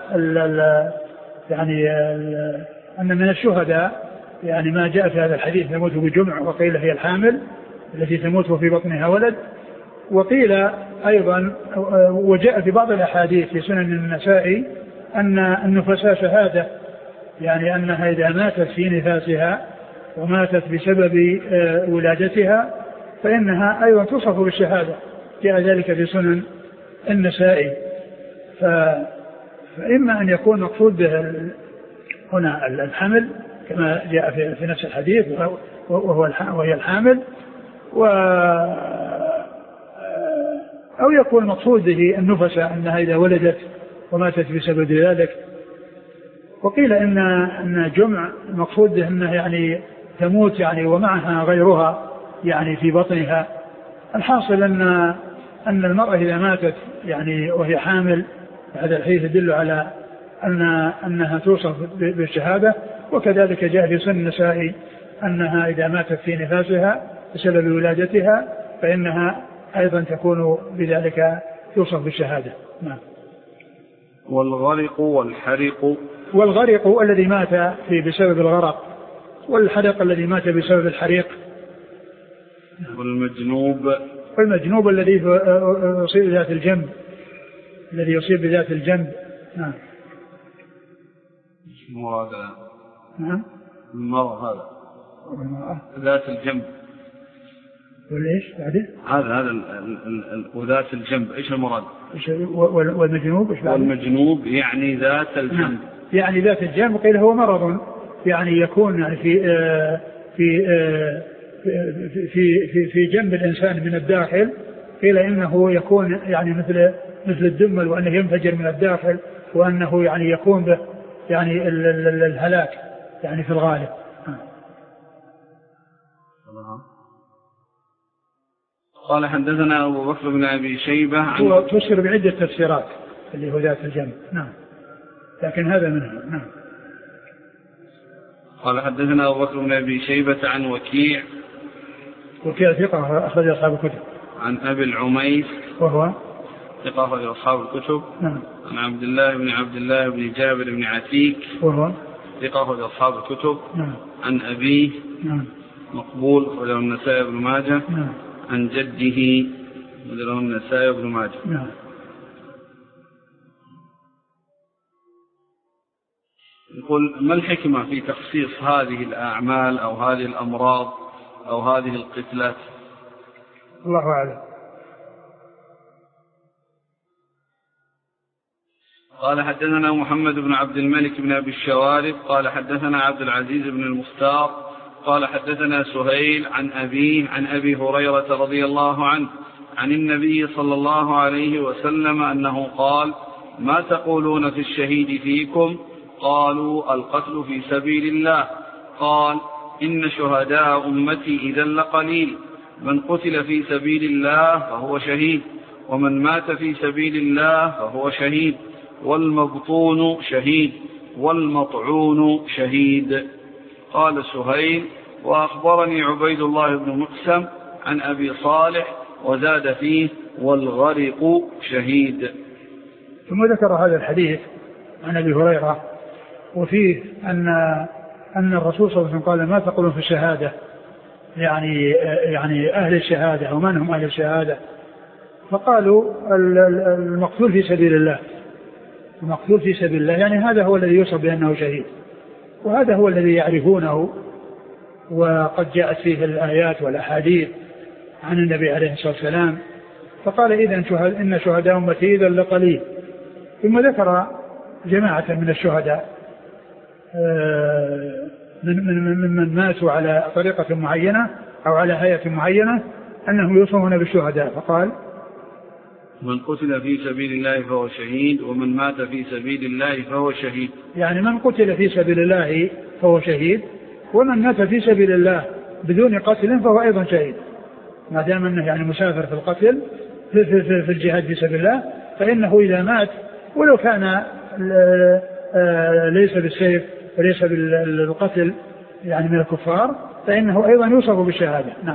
أن من الشهداء يعني ما جاء في هذا الحديث تموت بجمع، وقيل هي الحامل التي تموت في بطنها ولد. وقيل أيضا وجاء في بعض الأحاديث في سنن النسائي أن النفساء شهادة، يعني أنها إذا ماتت في نفاسها وماتت بسبب ولادتها فإنها أيضا توصف بالشهادة، جاء ذلك في سنن النسائي. فإما أن يكون مقصود به هنا الحمل كما جاء في نفس الحديث وهي الحامل، أو يكون مقصود به النفساء أنها إذا ولدت وماتت بسبب ذلك. وقيل إن جمع مقصود به أنه يعني تموت يعني ومعها غيرها يعني في بطنها. الحاصل أن المرأة إذا ماتت يعني وهي حامل، هذا الحديث يدل على أنها توصف بالشهادة. وكذلك جاء في سنن النسائي أنها إذا ماتت في نفاسها بسبب ولادتها فإنها أيضا تكون بذلك توصف بالشهادة. نعم. والغرق والحرق. والغرق الذي مات بسبب الغرق، والحرق الذي مات بسبب الحريق. والمجنوب الذي يصيب بذات الجنب، الذي يصيب بذات الجنب. نعم. هذا نعم. المرأة هذا ذات الجنب. وليش بعده؟ هذا وذات الجنب ايش المراد؟ والمجنوب ايش بعده؟ والمجنوب يعني ذات الجنب. نعم. يعني ذات الجنب قيل هو مرض يعني يكون يعني في جنب الإنسان من الداخل، قيل إنه يكون يعني مثل الدمل، وأنه ينفجر من الداخل، وأنه يعني يكون به يعني الهلاك يعني في الغالب. قال حدثنا أبو بكر بن أبي شيبة هو تفسر بعدة تفسيرات اللي هو ذات الجنب. نعم. لكن هذا منه. نعم. قال حدثنا أبو بكر بن أبي شيبة عن وكيع ثقة أخرج أصحاب الكتب. عن أبي العميس وهو ثقة أخرج أصحاب الكتب. نعم. عن عبد الله بن جابر بن عتيك وهو ثقة أخرج أصحاب الكتب. نعم. عن أبيه نعم. مقبول أخرجه النسائي بن ماجه. نعم. عن جده أخرجه النسائي بن ماجه. نعم. يقول ما الحكمة في تخصيص هذه الأعمال أو هذه الأمراض أو هذه القتلات؟ الله أعلم. قال حدثنا محمد بن عبد الملك بن أبي الشوارب قال حدثنا عبد العزيز بن المختار قال حدثنا سهيل عن أبيه عن أبي هريرة رضي الله عنه عن النبي صلى الله عليه وسلم أنه قال ما تقولون في الشهيد فيكم؟ قالوا القتل في سبيل الله. قال إن شهداء أمتي إذا لقليل، من قتل في سبيل الله فهو شهيد، ومن مات في سبيل الله فهو شهيد، والمبطون شهيد، والمطعون شهيد. قال سهيل وأخبرني عبيد الله بن مقسم عن أبي صالح وزاد فيه والغرق شهيد. ثم ذكر هذا الحديث عن أبي هريرة وفيه أن الرسول صلى الله عليه وسلم قال ما تقولون في الشهادة، يعني أهل الشهادة أو من هم أهل الشهادة؟ فقالوا المقتول في سبيل الله. المقتول في سبيل الله يعني هذا هو الذي يوصف بأنه شهيد، وهذا هو الذي يعرفونه، وقد جاءت فيه الآيات والأحاديث عن النبي عليه الصلاة والسلام. فقال إن شهداء أمتي إذا لقليل. ثم ذكر جماعة من الشهداء من ماتوا على طريقة معينة أو على هيئة معينة أنهم يوصفون بالشهداء. فقال من قتل في سبيل الله فهو شهيد، ومن مات في سبيل الله فهو شهيد. يعني من قتل في سبيل الله فهو شهيد، ومن مات في سبيل الله بدون قتل فهو أيضا شهيد، ما دام أنه يعني مسافر في القتل في الجهاد في سبيل الله، فإنه إذا مات ولو كان ليس بالسيف وليس بالقتل يعني من الكفار فإنه أيضا يوصف بالشهادة. نعم.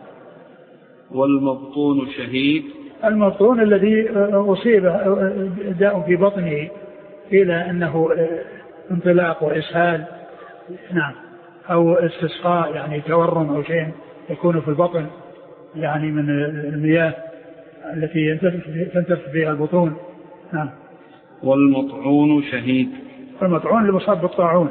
والمبطون شهيد؟ المبطون الذي أصيب داء في بطنه إلى أنه انطلاق وإسهال، نعم، أو استسقاء يعني تورم أو شيء يكون في البطن يعني من المياه التي تنتفخ فيها البطون. نعم. والمطعون شهيد؟ المطعون المصاب بالطاعون.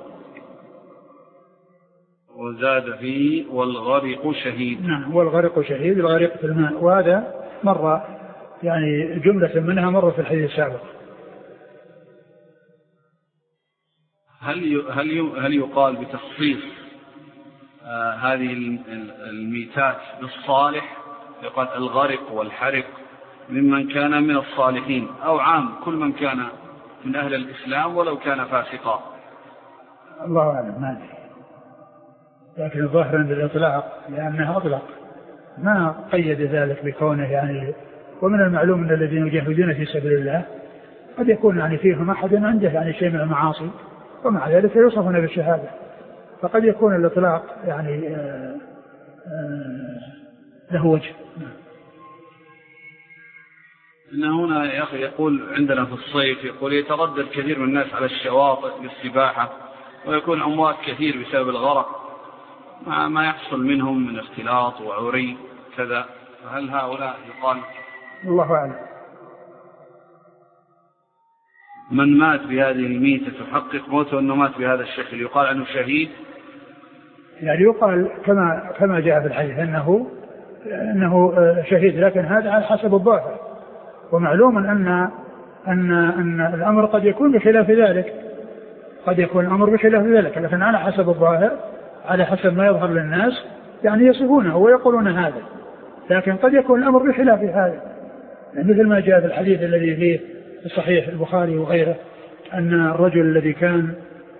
وزاد فيه والغرق شهيد. نعم، والغرق شهيد، الغرق في الماء، وهذا مرة يعني جملة منها مرة في الحديث السابق. هل يقال بتخصيص هذه الميتات بالصالح، يقال الغرق والحرق ممن كان من الصالحين، أو عام كل من كان من أهل الإسلام ولو كان فاسقا؟ الله أعلم، ما أدري، لكن الظاهر عند الإطلاق لأنها أطلق ما قيد ذلك بكونه يعني. ومن المعلوم أن الذين يجاهدون في سبيل الله قد يكون يعني فيهم أحد عنده يعني شيء من المعاصي ومع ذلك يوصفون بالشهادة، فقد يكون الإطلاق يعني له وجه. إن هنا يا أخي يقول عندنا في الصيف يقول يتردد كثير من الناس على الشواطئ للسباحة ويكون أموات كثير بسبب الغرق ما يحصل منهم من اختلاط وعري كذا، هل هؤلاء يقال؟ الله أعلم. من مات بهذه الميتة تحقق موته أنه مات بهذا الشكل يقال عنه شهيد؟ يعني يقال كما جاء في الحديث أنه شهيد، لكن هذا على حسب الظاهر، ومعلوم أن الأمر قد يكون بخلاف ذلك، قد يكون الأمر بخلاف ذلك، لكن على حسب الظاهر على حسب ما يظهر للناس يعني يصفونه ويقولون هذا، لكن قد يكون الأمر بخلاف هذا، يعني مثل ما جاء في الحديث الذي فيه في صحيح البخاري وغيره أن الرجل الذي كان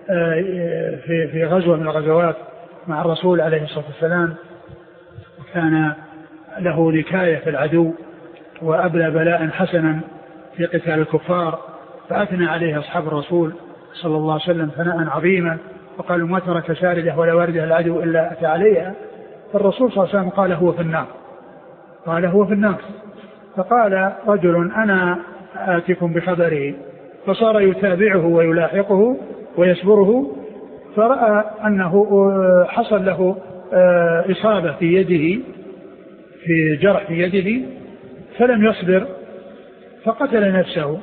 في غزوة من الغزوات مع الرسول عليه الصلاة والسلام وكان له نكاية في العدو وأبلى بلاء حسنا في قتال الكفار، فأثنى عليه أصحاب الرسول صلى الله عليه وسلم ثناء عظيما وقالوا ما ترك شاردة ولا واردة العدو إلا أتى عليها، فالرسول صلى الله عليه وسلم قال هو في النار، قال هو في النار. فقال رجل أنا آتكم بخبره، فصار يتابعه ويلاحقه ويسبره، فرأى أنه حصل له إصابة في يده، في جرح في يده، فلم يصبر فقتل نفسه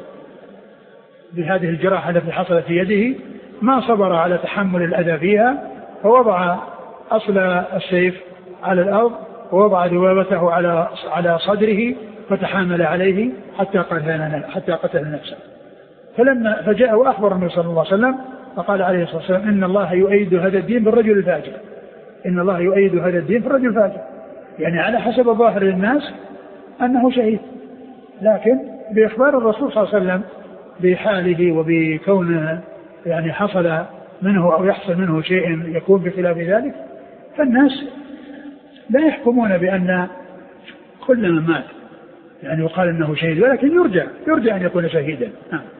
بهذه الجراحة التي حصلت في يده، ما صبر على تحمل الأذى فيها، فوضع أصل السيف على الأرض ووضع ذبابته على صدره فتحامل عليه حتى قتل نفسه. فلما فجاء وأخبر النبي صلى الله عليه وسلم فقال عليه الصلاة والسلام إن الله يؤيد هذا الدين بالرجل الفاجر، إن الله يؤيد هذا الدين بالرجل الفاجر، يعني على حسب الظاهر للناس أنه شهيد، لكن بإخبار الرسول صلى الله عليه وسلم بحاله وبكونه يعني حصل منه أو يحصل منه شيء يكون بخلاف ذلك، فالناس لا يحكمون بأن كل من مات يعني يقال أنه شهيد، ولكن يرجع أن يكون شهيدا.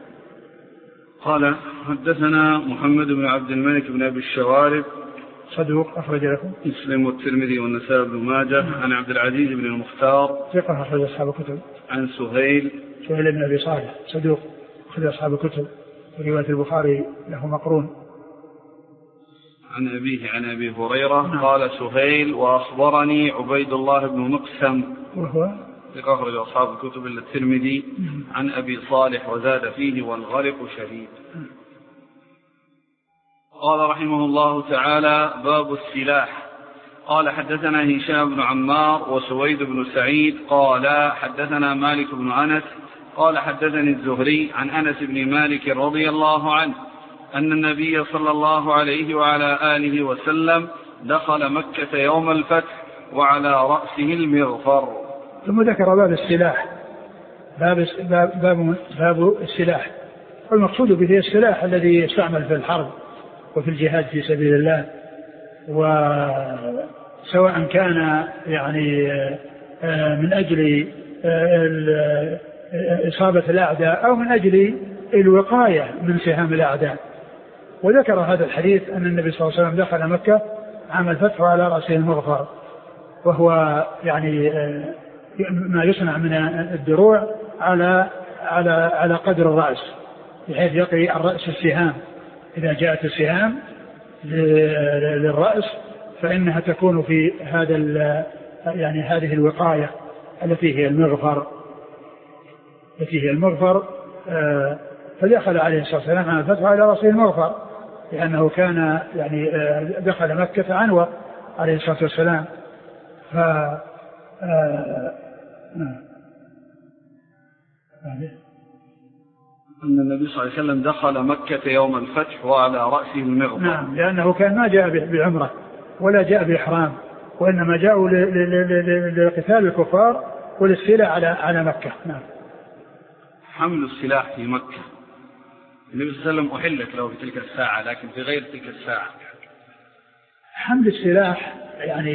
قال حدثنا محمد بن عبد الملك بن أبي الشوارب صدوق أخرج له مسلم والترمذي والنسائي بن ماجه. عن عبد العزيز بن المختار ثقة أخرج أصحاب الكتب. عن سهيل بن أبي صالح صدوق أخرج أصحاب الكتب، ورواية البخاري له مقرون. عن أبيه عن أبي هريرة قال سهيل وأخبرني عبيد الله بن مقسم وهو أخرج أصحاب الكتب إلا الترمذي عن أبي صالح وزاد فيه والغرق شهيد. قال رحمه الله تعالى باب السلاح. قال حدثنا هشام بن عمار وسويد بن سعيد قال حدثنا مالك بن أنس قال حدثني الزهري عن أنس بن مالك رضي الله عنه أن النبي صلى الله عليه وعلى آله وسلم دخل مكة يوم الفتح وعلى رأسه المغفر. ثم ذكر باب السلاح، باب السلاح، والمقصود به السلاح الذي يستعمل في الحرب وفي الجهاد في سبيل الله، وسواء كان يعني من أجل إصابة الأعداء أو من أجل الوقاية من سهام الأعداء، وذكر هذا الحديث أن النبي صلى الله عليه وسلم دخل مكة عام الفتح على رأسه المغفر، وهو يعني ما يصنع من الدروع على قدر الرأس، بحيث يقي الرأس السهام. إذا جاءت السهام للرأس فإنها تكون في هذا يعني هذه الوقاية التي هي المغفر. فدخل عليه الصلاة والسلام عام الفتح على رأسه المغفر، لأنه كان يعني دخل مكة عنوة عليه الصلاة والسلام. أن النبي صلى الله عليه وسلم دخل مكة يوم الفتح وعلى رأسه المغفر. نعم، لأنه كان ما جاء بعمرة ولا جاء بإحرام، وإنما جاءوا لقتال الكفار والاستيلاء على مكة. نعم. حمل السلاح في مكة، النبي صلى الله عليه وسلم أحلت له في تلك الساعة، لكن في غير تلك الساعة حمل السلاح يعني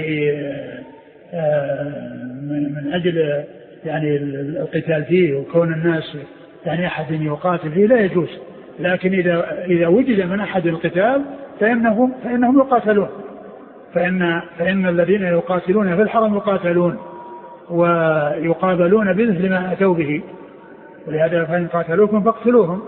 من أجل يعني القتال فيه وكون الناس يعني أحد يقاتل فيه لا يجوز، لكن إذا وجد من أحد القتال فإنهم يقاتلون، فإن الذين يقاتلون في الحرم يقاتلون ويقابلون بمثل ما أتوا به، ولهذا فإن قاتلوكم فاقتلوهم.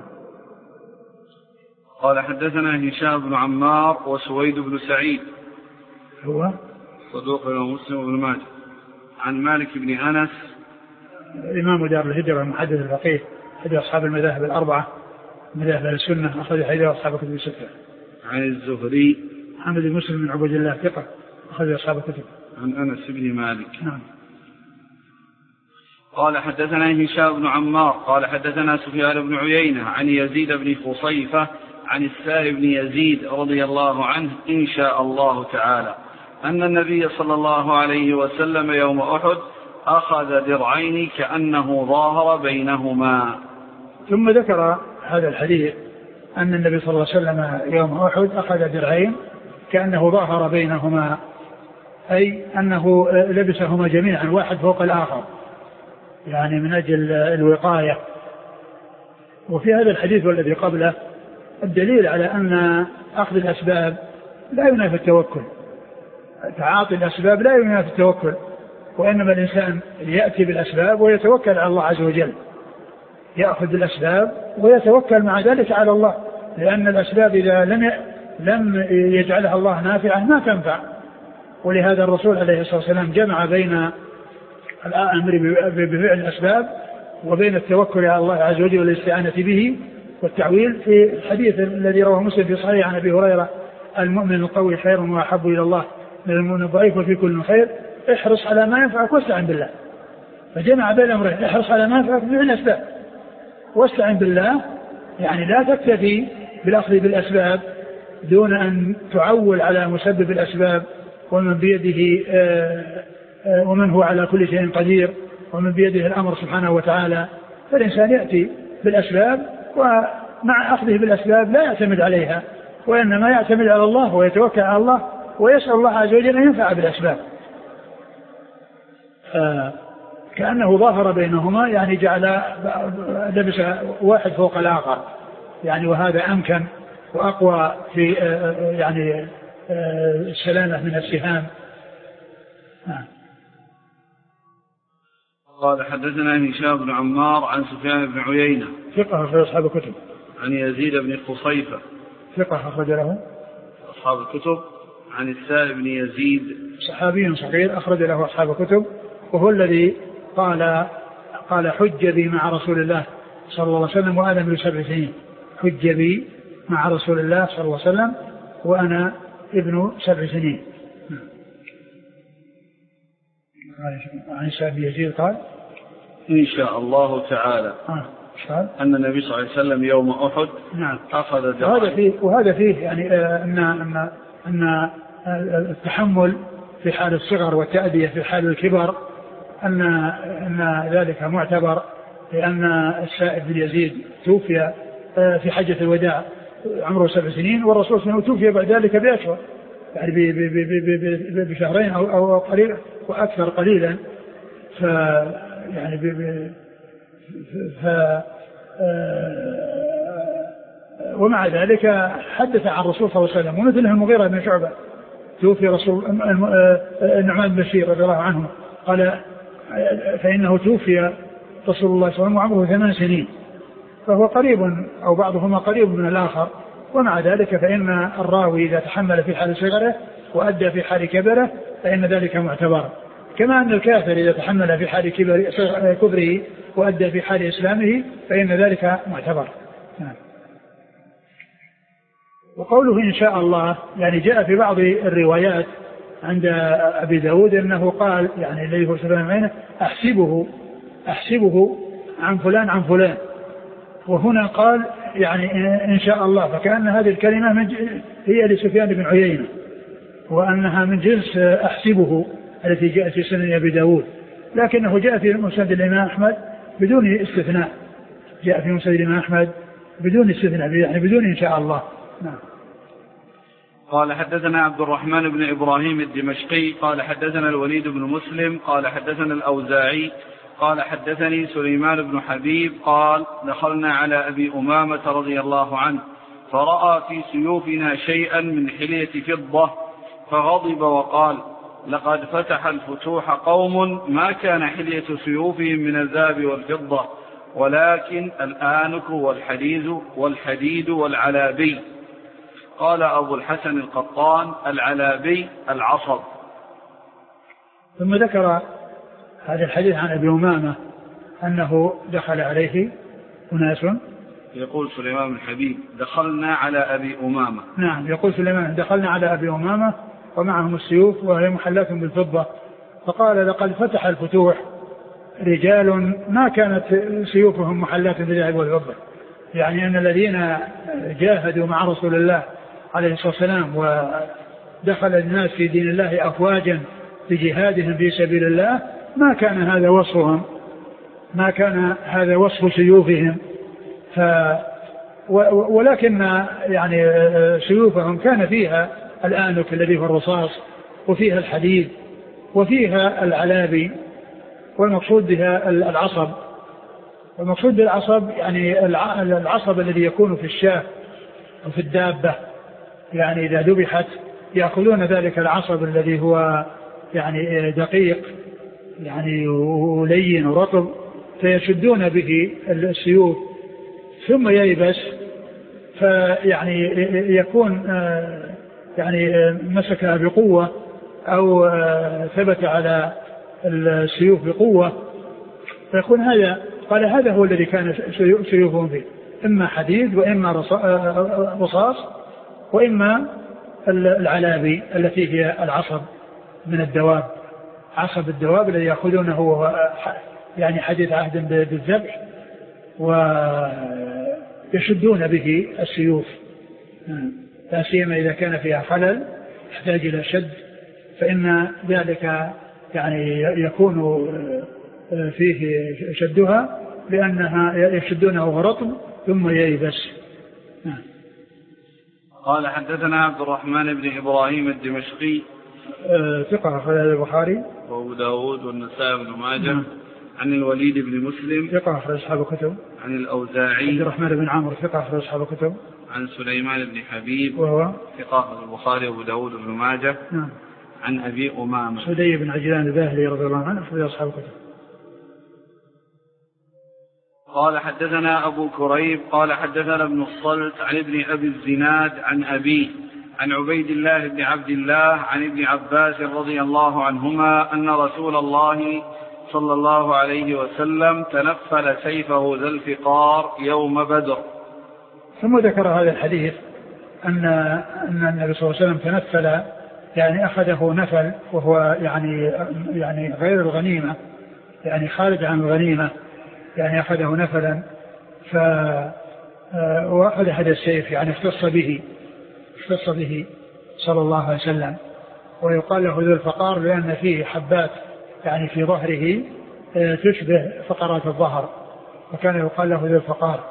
قال حدثنا هشام بن عمار وسويد بن سعيد هو صدوق ومسلم وابن ماجه عن مالك بن أنس إمام دار الهجرة المحدث الفقيه أحد أصحاب المذاهب الأربعة مذاهب السنة، أخرج حديث أصحاب الكتب الستة. عن الزهري محمد بن مسلم بن عبد الله ثقة أخرج أصحاب الكتب. عن أنس بن مالك. نعم. قال حدثنا هشام بن عمار قال حدثنا سفيان بن عيينة عن يزيد بن خصيفة عن السائب بن يزيد رضي الله عنه إن شاء الله تعالى أن النبي صلى الله عليه وسلم يوم أحد أخذ درعين كأنه ظاهر بينهما. ثم ذكر هذا الحديث أن النبي صلى الله عليه وسلم يوم أحد أخذ درعين كأنه ظاهر بينهما، أي أنه لبسهما جميعا واحد فوق الآخر، يعني من أجل الوقاية. وفي هذا الحديث والذي قبله الدليل على أن أخذ الأسباب لا ينافي التوكل، تعاطي الأسباب لا ينافي التوكل، وإنما الإنسان يأتي بالأسباب ويتوكل على الله عز وجل، يأخذ الأسباب ويتوكل مع ذلك على الله، لأن الأسباب إذا لم يجعلها الله نافعة ما تنفع. ولهذا الرسول عليه الصلاة والسلام جمع بين الأمر بفعل الأسباب وبين التوكل على الله عز وجل والاستعانة به والتعويل في الحديث الذي رواه مسلم في صحيح عن أبي هريرة: المؤمن القوي خير وأحب إلى الله من المؤمن الضعيف وفي كل خير، احرص على ما ينفعك واستعن بالله. فجمع بين الأمرين، احرص على ما ينفعك من الأسباب واستعن بالله، يعني لا تكتفي بالأخذ بالأسباب دون أن تعول على مسبب الأسباب ومن بيده ومن هو على كل شيء قدير ومن بيده الأمر سبحانه وتعالى. فالإنسان يأتي بالأسباب ومع أخذه بالأسباب لا يعتمد عليها، وإنما يعتمد على الله ويتوكل على الله ويسأل الله عز وجل أن ينفع بالأسباب. كأنه ظاهر بينهما، يعني جعل لبس واحد فوق الآخر، يعني وهذا أمكن وأقوى في يعني السلامة من السهام. قال حدثنا هشام بن عمار عن سفيان بن عيينة ثقة في أصحاب الكتب. عن يزيد بن خصيفة ثقة أخرج له أصحاب الكتب. عن السائب بن يزيد صحابي صغير أخرج له أصحاب الكتب، وهو الذي قال حج بي مع رسول الله صلى الله عليه وسلم وأنا ابن 7 سنين. حج بي مع رسول الله صلى الله عليه وسلم وأنا ابن 7 سنين. عن السائب بن يزيد قال إن شاء الله تعالى أن النبي صلى الله عليه وسلم يوم أحد أخذ درعين. وهذا فيه يعني أن التحمل في حال الصغر والتأدية في حال الكبر أن ذلك معتبر، لأن السائب بن يزيد توفي في حجة الوداع عمره 7 سنين، والرسول صلى الله عليه وسلم توفي بعد ذلك بأشهر، يعني بشهرين أو قليل وأكثر قليلا. ومع ذلك حدث عن الرسول صلى الله عليه وسلم. ومثله المغيرة بن شعبة توفي رسول النعمان بن بشير رضي الله عنه قال فإنه توفي رسول الله صلى الله عليه وسلم وعمره 8 سنين، فهو قريب أو بعضهما قريب من الآخر. ومع ذلك فإن الراوي إذا تحمل في حال صغره وأدى في حال كبره فإن ذلك معتبر، كما أن الكافر إذا تحمل في حال كبره وأدى في حال إسلامه فإن ذلك معتبر. وقوله إن شاء الله يعني جاء في بعض الروايات عند أبي داود أنه قال يعني الذي هو سبحانه أحسبه عن فلان عن فلان، وهنا قال يعني إن شاء الله، فكأن هذه الكلمة هي لسفيان بن عيينة، وأنها من جنس أحسبه التي جاءت في سنن أبي داود، لكنه جاء في مسند الإمام أحمد بدون استثناء، جاء في مسند الإمام أحمد بدون استثناء يعني بدون إن شاء الله. نعم. قال حدثنا عبد الرحمن بن إبراهيم الدمشقي قال حدثنا الوليد بن مسلم قال حدثنا الأوزاعي قال حدثني سليمان بن حبيب قال دخلنا على أبي أمامة رضي الله عنه فرأى في سيوفنا شيئا من حلية فضة فغضب وقال لقد فتح الفتوح قوم ما كان حلية سيوفهم من الذهب والفضة ولكن الآنك والحديد والعلابي. قال أبو الحسن القطان العلابي العصب. ثم ذكر هذا الحديث عن أبي أمامة أنه دخل عليه أناس. يقول سليمان بن حبيب دخلنا على أبي أمامة. نعم، يقول سليمان دخلنا على أبي أمامة ومعهم السيوف وهي محلات بالفضة، فقال لقد فتح الفتوح رجال ما كانت سيوفهم محلات بالذهب والفضة، يعني أن الذين جاهدوا مع رسول الله عليه الصلاة والسلام ودخل الناس في دين الله أفواجا بجهادهم في سبيل الله ما كان هذا وصفهم، ما كان هذا وصف سيوفهم، ولكن يعني سيوفهم كان فيها الآنك الذي هو الرصاص وفيها الحديد وفيها العلابي، والمقصود بها العصب. والمقصود بالعصب يعني العصب الذي يكون في الشاة وفي الدابة، يعني إذا ذبحت يأخذون ذلك العصب الذي هو يعني دقيق يعني ولين ورطب فيشدون به السيوف ثم ييبس، فيعني يكون يعني مسكها بقوة أو ثبت على السيوف بقوة، فيكون هذا قال هذا هو الذي كان سيوفهم فيه، إما حديد وإما رصاص وإما العلابي التي هي العصب من الدواب، عصب الدواب الذي يأخذونه هو يعني حديث عهد بالذبح ويشدون به السيوف، لا سيما إذا كان فيها خلل يحتاج إلى شد، فإن ذلك يعني يكون فيه شدها لأنها يشدونه غرطب ثم ييبس. قال حدثنا عبد الرحمن بن إبراهيم الدمشقي ثقة أخرج البخاري وأبو داود والنسائي بن ماجه عن الوليد بن مسلم ثقة أخرج أصحاب الكتب عن الأوزاعي عبد الرحمن بن عمرو ثقة أخرج أصحاب الكتب عن سليمان بن حبيب وهو ثقة أخرج البخاري وأبو داود بن ماجه عن أبي أمامة سدي بن عجلان الباهلي رضي الله عنه أخرج أصحاب الكتب. قال حدثنا أبو كريب قال حدثنا ابن الصلت عن ابن أبي الزناد عن أبيه عن عبيد الله بن عبد الله عن ابن عباس رضي الله عنهما أن رسول الله صلى الله عليه وسلم تنفل سيفه ذا الفقار يوم بدر. ثم ذكر هذا الحديث أن النبي صلى الله عليه وسلم تنفل يعني أخذه نفل وهو يعني غير الغنيمة، يعني خارج عن الغنيمة، يعني أخذه نفلا وأخذ هذا السيف يعني اختص به صلى الله عليه وسلم، ويقال له ذو الفقار لأن فيه حبات يعني في ظهره تشبه فقرات الظهر، وكان يقال له ذو الفقار.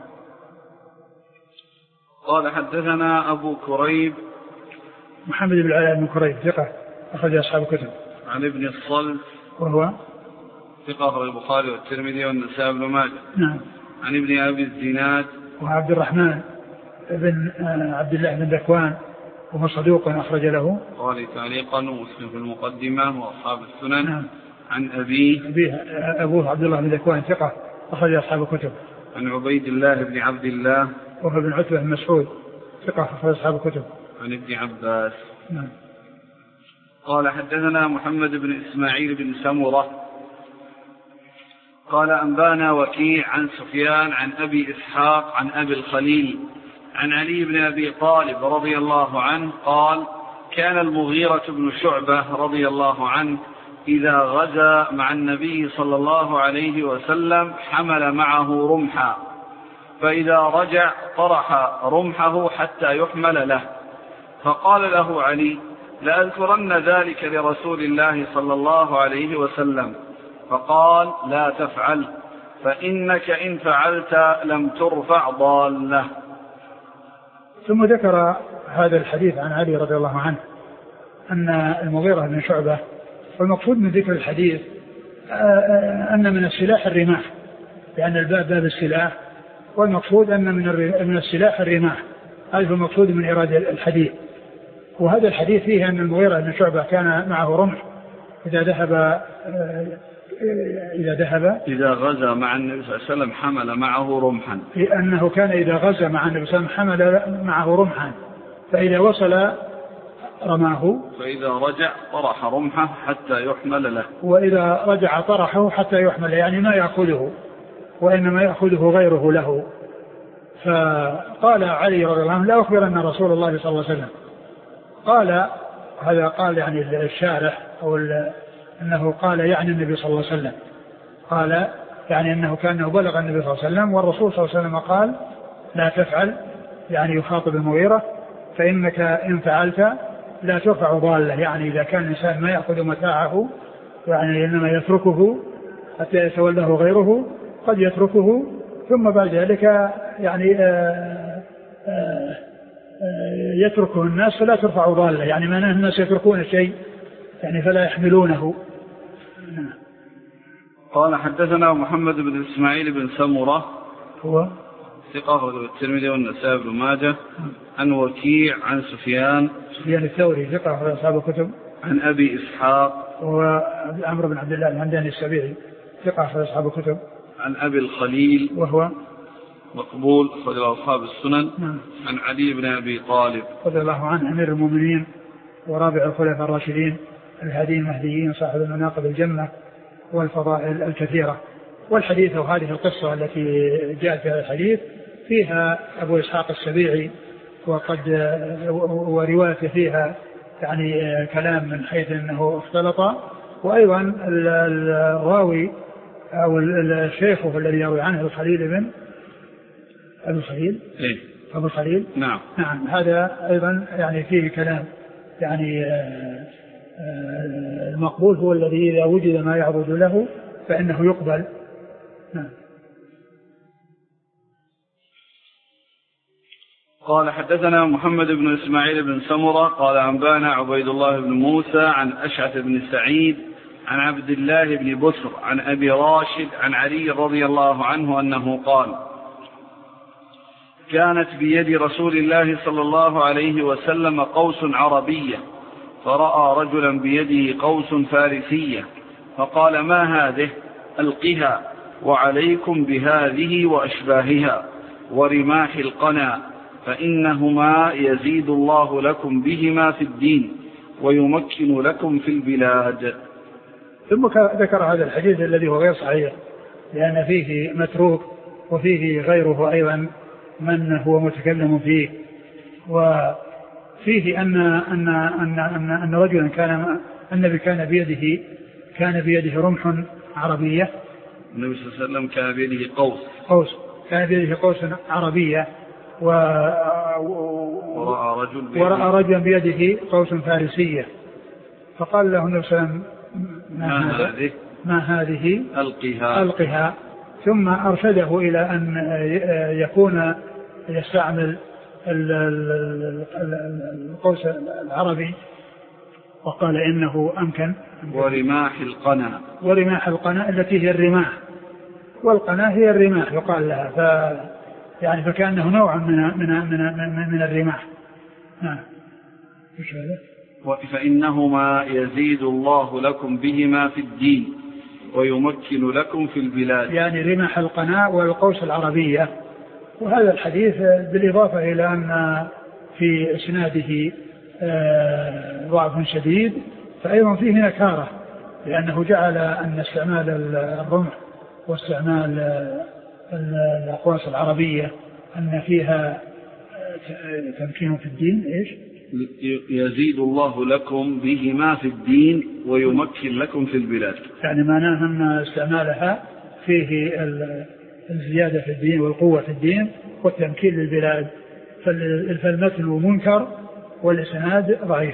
قال حدثنا أبو كريب محمد بن العلاء بن كريب ثقة أخرج أصحاب الكتب عن ابن الصلت وهو ثقة أخرج البخاري والترمذي والنسائي بن ماجه نعم. عن ابن أبي الزناد وعبد الرحمن بن عبد الله بن ذكوان وهو صدوق أخرج له البخاري تعليقا ومسلم في المقدمة وأصحاب السنن. نعم. عن أبوه عبد الله بن ذكوان ثقة أخرج أصحاب الكتب. عن عبيد الله بن عبد الله وهو بن عتبة بن مسعود ثقة أخرج أصحاب الكتب. عن ابن عباس. نعم. قال حدثنا محمد بن إسماعيل بن سمرة قال أنبانا وكيع عن سفيان عن أبي إسحاق عن أبي الخليل عن علي بن أبي طالب رضي الله عنه قال كان المغيرة بن شعبة رضي الله عنه إذا غزا مع النبي صلى الله عليه وسلم حمل معه رمحا، فإذا رجع طرح رمحه حتى يحمل له، فقال له علي لأذكرن ذلك لرسول الله صلى الله عليه وسلم، فقال لا تفعل، فإنك إن فعلت لم ترفع ضالة. ثم ذكر هذا الحديث عن علي رضي الله عنه أن المغيرة بن شعبة، والمقصود من ذكر الحديث أن من السلاح الرماح، لأن الباب باب السلاح، والمقصود أن من السلاح الرماح، هذا هو المقصود من إرادة الحديث. وهذا الحديث فيه أن المغيرة بن شعبة كان معه رمح إذا غزا مع النبي صلى الله عليه وسلم حمل معه رمحا، أنه كان إذا غزا مع النبي صلى الله عليه وسلم حمل معه رمحا، فإذا وصل رماه، فإذا رجع طرح رمحه حتى يحمل له، وإذا رجع طرحه حتى يحمل، يعني ما يأخذه وإنما يأخذه غيره له. فقال علي رضي الله عنه لا أخبرن رسول الله صلى الله عليه وسلم. قال يعني الشارح أو أنه قال يعني النبي صلى الله عليه وسلم، قال يعني أنه كان بلغ النبي صلى الله عليه وسلم، والرسول صلى الله عليه وسلم قال لا تفعل، يعني يخاطب المغيرة، فإنك إن فعلت لا ترفع ضالة، يعني إذا كان الإنسان ما يأخذ متاعه يعني إنما يتركه حتى يتولاه غيره، قد يتركه ثم بعد ذلك يعني يتركه الناس فلا ترفع ضالة، يعني معناه الناس يتركون الشيء يعني فلا يحملونه. قال حدثنا محمد بن إسماعيل بن سمرة هو ثقة الترمذي والنسائي بن ماجه عن وكيع عن سفيان الثوري ثقة في أصحاب الكتب عن أبي إسحاق وعمرو بن عبد الله الهمداني السبيعي ثقة في أصحاب الكتب عن أبي الخليل وهو مقبول أخرج أصحاب السنن. عن علي بن أبي طالب رضي الله عنه أمير المؤمنين ورابع الخلفاء الراشدين الهاديين المهديين صاحب المناقب الجمة والفضائل الكثيرة. والحديث وهذه القصة التي جاءت في هذا الحديث فيها أبو إسحاق السبيعي، وروايته فيها يعني كلام من حيث أنه اختلط، وأيضا الراوي أو الشيخ الذي يروي عنه الخليل بن أبو الخليل نعم هذا أيضا يعني فيه كلام، يعني المقبول هو الذي إذا وجد ما يعرض له فإنه يقبل. نعم. قال حدثنا محمد بن إسماعيل بن سمرة قال أنبانا عبيد الله بن موسى عن أشعث بن سعيد عن عبد الله بن بسر عن أبي راشد عن علي رضي الله عنه أنه قال كانت بيد رسول الله صلى الله عليه وسلم قوس عربية، فرأى رجلا بيده قوس فارسية، فقال ما هذه؟ ألقها، وعليكم بهذه وأشباهها ورماح القنا، فإنهما يزيد الله لكم بهما في الدين ويمكن لكم في البلاد. ثم ذكر هذا الحديث الذي هو غير صحيح لأن فيه متروك وفيه غيره أيضا من هو متكلم فيه، وفيه أن رجلا النبي كان بيده رمح عربية. النبي صلى الله عليه وسلم كان بيده كان بيده قوس عربية، ورأى رجلا بيده قوس فارسية، فقال له النبي صلى الله عليه وسلم ما هذه؟ ألقها. ثم أرشده إلى أن يكون يستعمل القوس العربي، وقال إنه أمكن. ورماح القنا التي هي الرماح، والقنا هي الرماح يقال لها، يعني فكأنه نوع من الرماح. نعم. ايش هذا؟ فإنهما يزيد الله لكم بهما في الدين ويمكن لكم في البلاد، يعني رماح القناء والقوس العربية. وهذا الحديث بالإضافة إلى أن في إسناده ضعف شديد، فأيضا فيه نكارة، لأنه جعل أن استعمال الرمح واستعمال الأقواس العربية أن فيها تمكين في الدين. إيش؟ يزيد الله لكم بهما في الدين ويمكن لكم في البلاد، يعني معناه أن استعمالها فيه الزيادة في الدين والقوة في الدين والتمكين للبلاد. فالمثل منكر والإسناد ضعيف.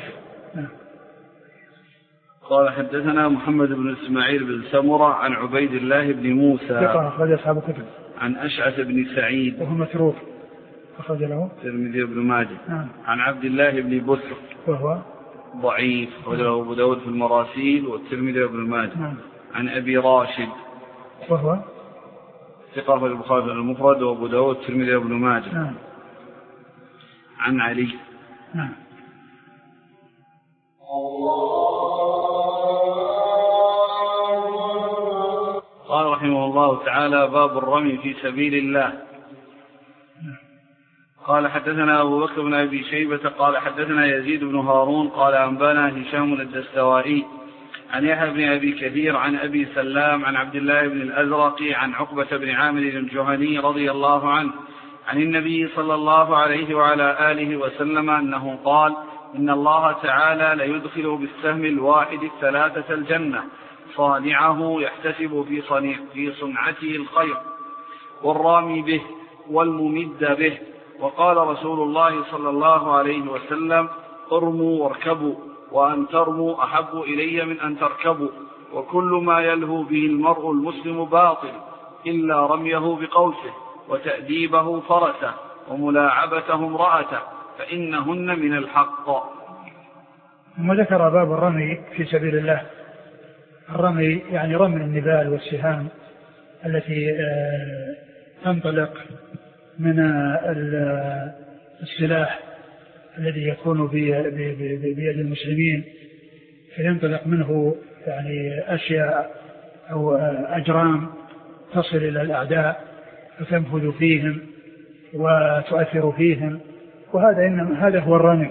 قال حدثنا محمد بن إسماعيل بن سمرة عن عبيد الله بن موسى أخرج أصحاب الكتب. عن أشعث بن سعيد وهو متروك أخرج له الترمذي بن ماجه. عن عبد الله بن بسر وهو ضعيف وله أبو داود في المراسيل والترمذي بن ماجه. عن أبي راشد وهو ثقة في البخاري المفرد وأبو داود والترمذي بن ماجه. عن علي. قال رحمه الله تعالى: باب الرمي في سبيل الله. قال حدثنا أبو بكر بن أبي شيبة قال حدثنا يزيد بن هارون قال أنبانا هشام الدستوائي عن يحيى بن أبي كثير عن أبي سلام عن عبد الله بن الأزرق عن عقبة بن عامر الجهني رضي الله عنه عن النبي صلى الله عليه وعلى آله وسلم أنه قال: إن الله تعالى ليدخل بالسهم الواحد 3 الجنة، صانعه يحتسب في صنعته الخير، والرامي به، والممد به. وقال رسول الله صلى الله عليه وسلم: ارموا واركبوا، وأن ترموا أحب إلي من أن تركبوا، وكل ما يلهو به المرء المسلم باطل إلا رميه بقوسه وتأديبه فرسه وملاعبته امرأته، فإنهن من الحق. ثم ذكر باب الرمي في سبيل الله. الرمي يعني رمي النبال والسهام التي تنطلق من السلاح الذي يكون بيد المسلمين، فينطلق منه يعني أشياء أو أجرام تصل إلى الأعداء فتنفذ فيهم وتؤثر فيهم. هذا هو الرمي،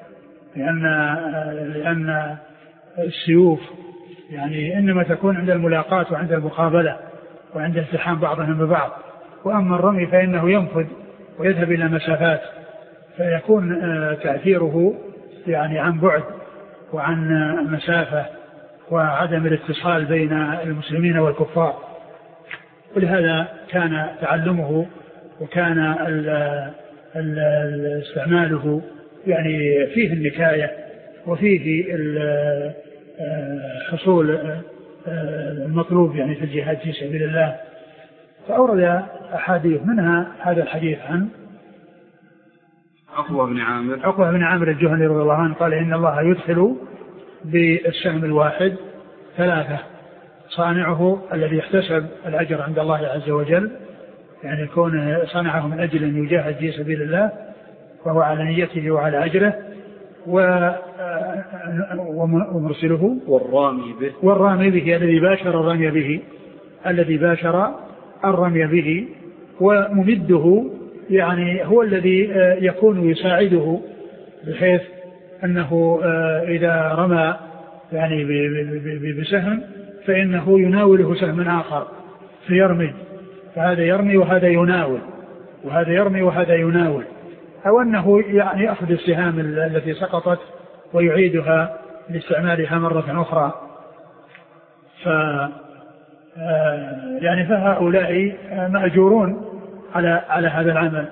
لأن السيوف يعني إنما تكون عند الملاقاة وعند المقابلة وعند التحام بعضهم ببعض، وأما الرمي فإنه ينفذ ويذهب إلى مسافات، فيكون تأثيره يعني عن بعد وعن مسافة وعدم الاتصال بين المسلمين والكفار. ولهذا كان تعلمه وكان استعماله يعني فيه النكاية وفيه حصول المطلوب يعني في الجهاد في سبيل الله. فأورد أحاديث منها هذا الحديث عن عقبة بن عامر الجهني رضي الله عنه قال: إن الله يدخل بالسهم الواحد 3، صانعه الذي يحتسب الأجر عند الله عز وجل، يعني يكون صنعه من أجل أن يجاهد في سبيل الله وهو على نيته وعلى أجره، ومرسله، والرامي به الذي باشر الرمي به، وممده يعني هو الذي يكون يساعده، بحيث أنه إذا رمى يعني بسهم فإنه يناوله سهم آخر فيرمي، فهذا يرمي وهذا يناول، وهذا يرمي وهذا يناول، أو أنه يعني يأخذ السهام التي سقطت ويعيدها لاستعمالها مرة أخرى. يعني فهؤلاء مأجورون على هذا العمل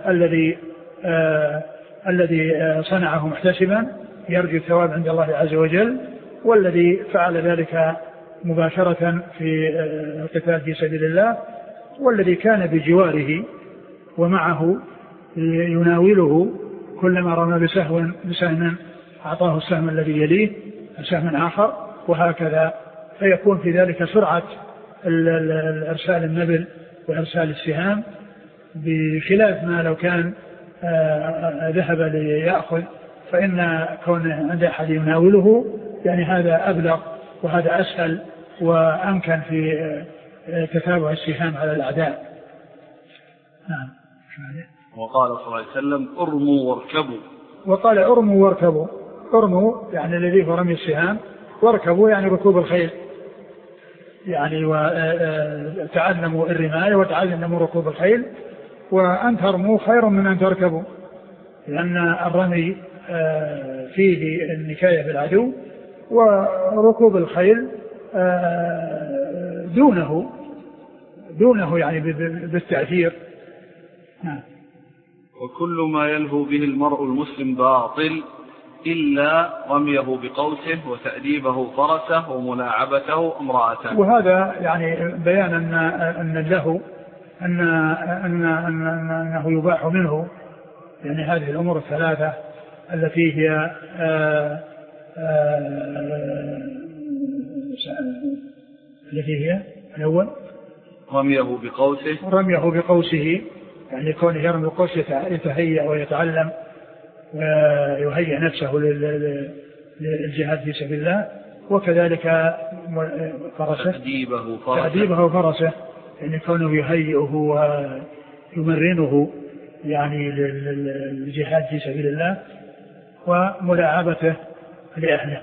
الذي صنعه محتسبا يرجو الثواب عند الله عز وجل، والذي فعل ذلك مباشرة في القتال في سبيل الله، والذي كان بجواره ومعه يناوله كلما رمى بسهم أعطاه السهم الذي يليه سهم آخر، وهكذا، فيكون في ذلك سرعة إرسال النبل وإرسال السهام، بخلاف ما لو كان ذهب ليأخذ، فإن كون عند أحد يناوله يعني هذا أبلغ وهذا أسهل وأمكن في تتابع السهام على الأعداء. نعم. وقال صلى الله عليه وسلم ارموا واركبوا. وقال ارموا واركبوا. ارموا يعني الذي هو رمي السهام، واركبوا يعني ركوب الخيل، يعني وتعلموا الرماية وتعلموا ركوب الخيل، وأن ترموا خير من أن تركبوا، لأن الرمي فيه النكاية بالعدو، وركوب الخيل دونه يعني بالتأثير. وكل ما يلهو به المرء المسلم باطل إلا رميه بقوسه وتأديبه فرسه وملاعبته امرأته. وهذا يعني بيان أن اللهو أنه يباح منه يعني هذه الأمور الثلاثة التي هي الأول رميه بقوسه يعني كونه يرمي بقوسه يتهيأ ويتعلم ويهيئ نفسه للجهاد في سبيل الله، وكذلك فرسه تأديبه فرسه يعني كونه يهيئه ويمرنه يعني للجهاد في سبيل الله، وملاعبته لأهله.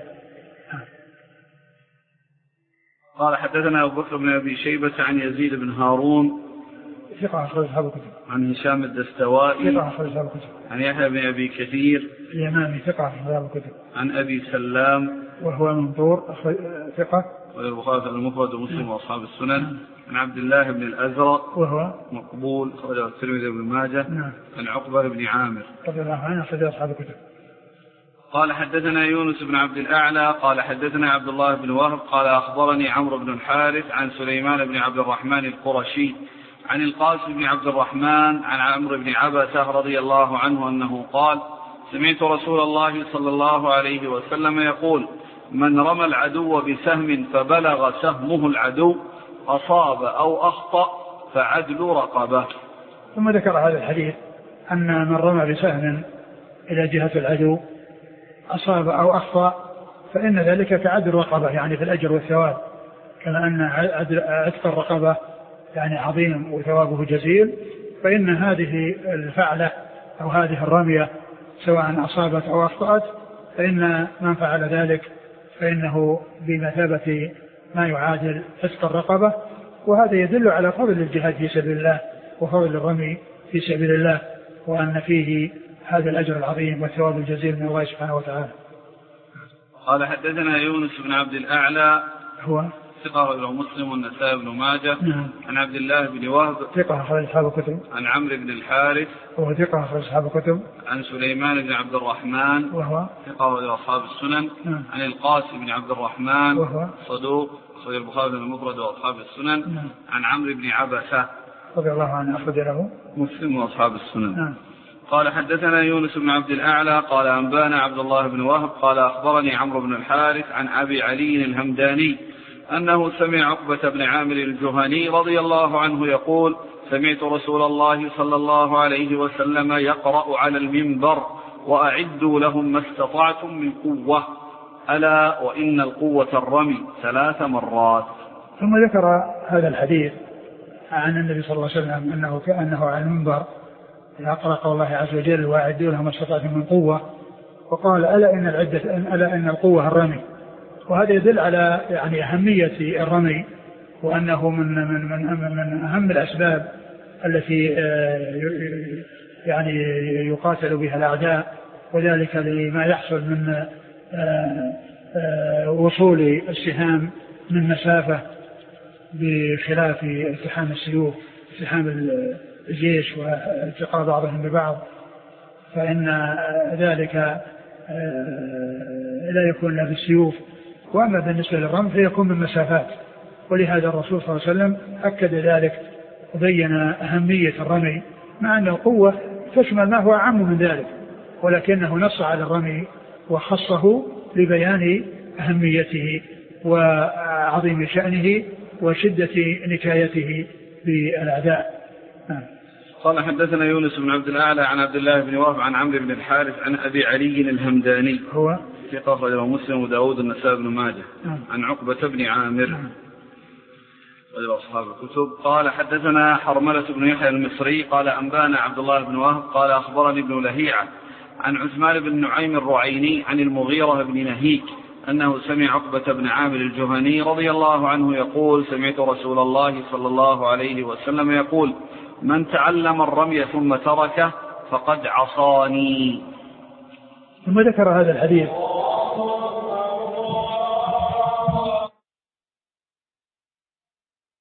قال حدثنا أبو بكر بن أبي شيبة عن يزيد بن هارون ثقة أخرج أصحاب الكتب، عن هشام الدستوائي ثقة أخرج أصحاب الكتب، عن يحيى بن أبي كثير اليمامي ثقة أخرج أصحاب الكتب، عن أبي سلام وهو منظور ثقة والبخاري المفرد ومسلم وأصحاب السنن، عن عبد الله بن الأزرق وهو مقبول أخرجه الترمذي وابن ماجه، عن عقبة بن عامر رضي الله عنه أخرج أصحاب الكتب. قال حدثنا يونس بن عبد الأعلى قال حدثنا عبد الله بن وهب قال أخبرني عمرو بن الحارث عن سليمان بن عبد الرحمن القرشي عن القاسم بن عبد الرحمن عن عمرو بن عبسة رضي الله عنه أنه قال سمعت رسول الله صلى الله عليه وسلم يقول من رمى العدو بسهم فبلغ سهمه العدو أصاب أو أخطأ فعدل رقبة. ثم ذكر هذا الحديث أن من رمى بسهم إلى جهة العدو أصاب أو أخطأ فإن ذلك كعدل رقبة يعني في الأجر والثواب، كما أن عتق الرقبة يعني عظيم وثوابه جزيل، فإن هذه الفعلة أو هذه الرمية سواء أصابت أو أخطأت فإن من فعل ذلك فإنه بمثابة ما يعادل عتق الرقبة، وهذا يدل على فضل الجهاد في سبيل الله وفضل الرمي في سبيل الله، وأن فيه هذا الأجر العظيم والثواب الجزيل من الله سبحانه وتعالى. قال حدثنا يونس بن عبد الأعلى هو ثقة أخرجه مسلم والنسائي بن ماجه، عن عبد الله بن وهب ثقة أخرج أصحاب الكتب، عن عمرو بن الحارث وهو ثقة أخرج أصحاب الكتب، عن سليمان بن عبد الرحمن وهو ثقة أخرج أصحاب السنن، عن القاسم بن عبد الرحمن وهو صدوق أخرج البخاري المفرد وأصحاب السنن، عن عمرو بن عبسة رضي الله عنه أخرج له مسلم وأصحاب السنن. قال حدثنا يونس بن عبد الأعلى قال أنبانا عبد الله بن وهب قال أخبرني عمرو بن الحارث عن أبي علي الهمداني أنه سمع عقبة بن عامر الجهني رضي الله عنه يقول سمعت رسول الله صلى الله عليه وسلم يقرأ على المنبر وأعدوا لهم ما استطعتم من قوة ألا وإن القوة الرمي 3 مرات. ثم ذكر هذا الحديث عن النبي صلى الله عليه وسلم أنه على المنبر يقرأ قول الله عز وجل وأعدوا لهم ما استطعتم من قوة، وقال ألا إن القوة الرمي، وهذا يدل على يعني أهمية الرمي، وأنه من أهم الأسباب التي يعني يقاتل بها الأعداء، وذلك لما يحصل من وصول السهام من مسافة بخلاف التحام السيوف التحام الجيش والتقاء بعضهم ببعض، فإن ذلك لا يكون لا بالسيوف، وأما بالنسبة للرمي فيكون من مسافات، ولهذا الرسول صلى الله عليه وسلم أكد ذلك وبين أهمية الرمي، مع أن القوة تشمل ما هو أعم من ذلك، ولكنه نص على الرمي وخصه لبيان أهميته وعظيم شأنه وشدة نكايته بالأعداء. قال حدثنا يونس بن عبد الأعلى عن عبد الله بن وهب عن عمرو بن الحارث عن أبي علي الهمداني هو في قصة مسلم وداود النسائي بن ماجه عن عقبة بن عامر أصحاب الكتب. قال حدثنا حرملة بن يحيى المصري قال أنبانا عبد الله بن وهب قال أخبرني ابن لهيعة عن عثمان بن نعيم الرعيني عن المغيرة بن نهيك أنه سمع عقبة بن عامر الجهني رضي الله عنه يقول سمعت رسول الله صلى الله عليه وسلم يقول من تعلم الرمي ثم تركه فقد عصاني. ثم ذكر هذا الحديث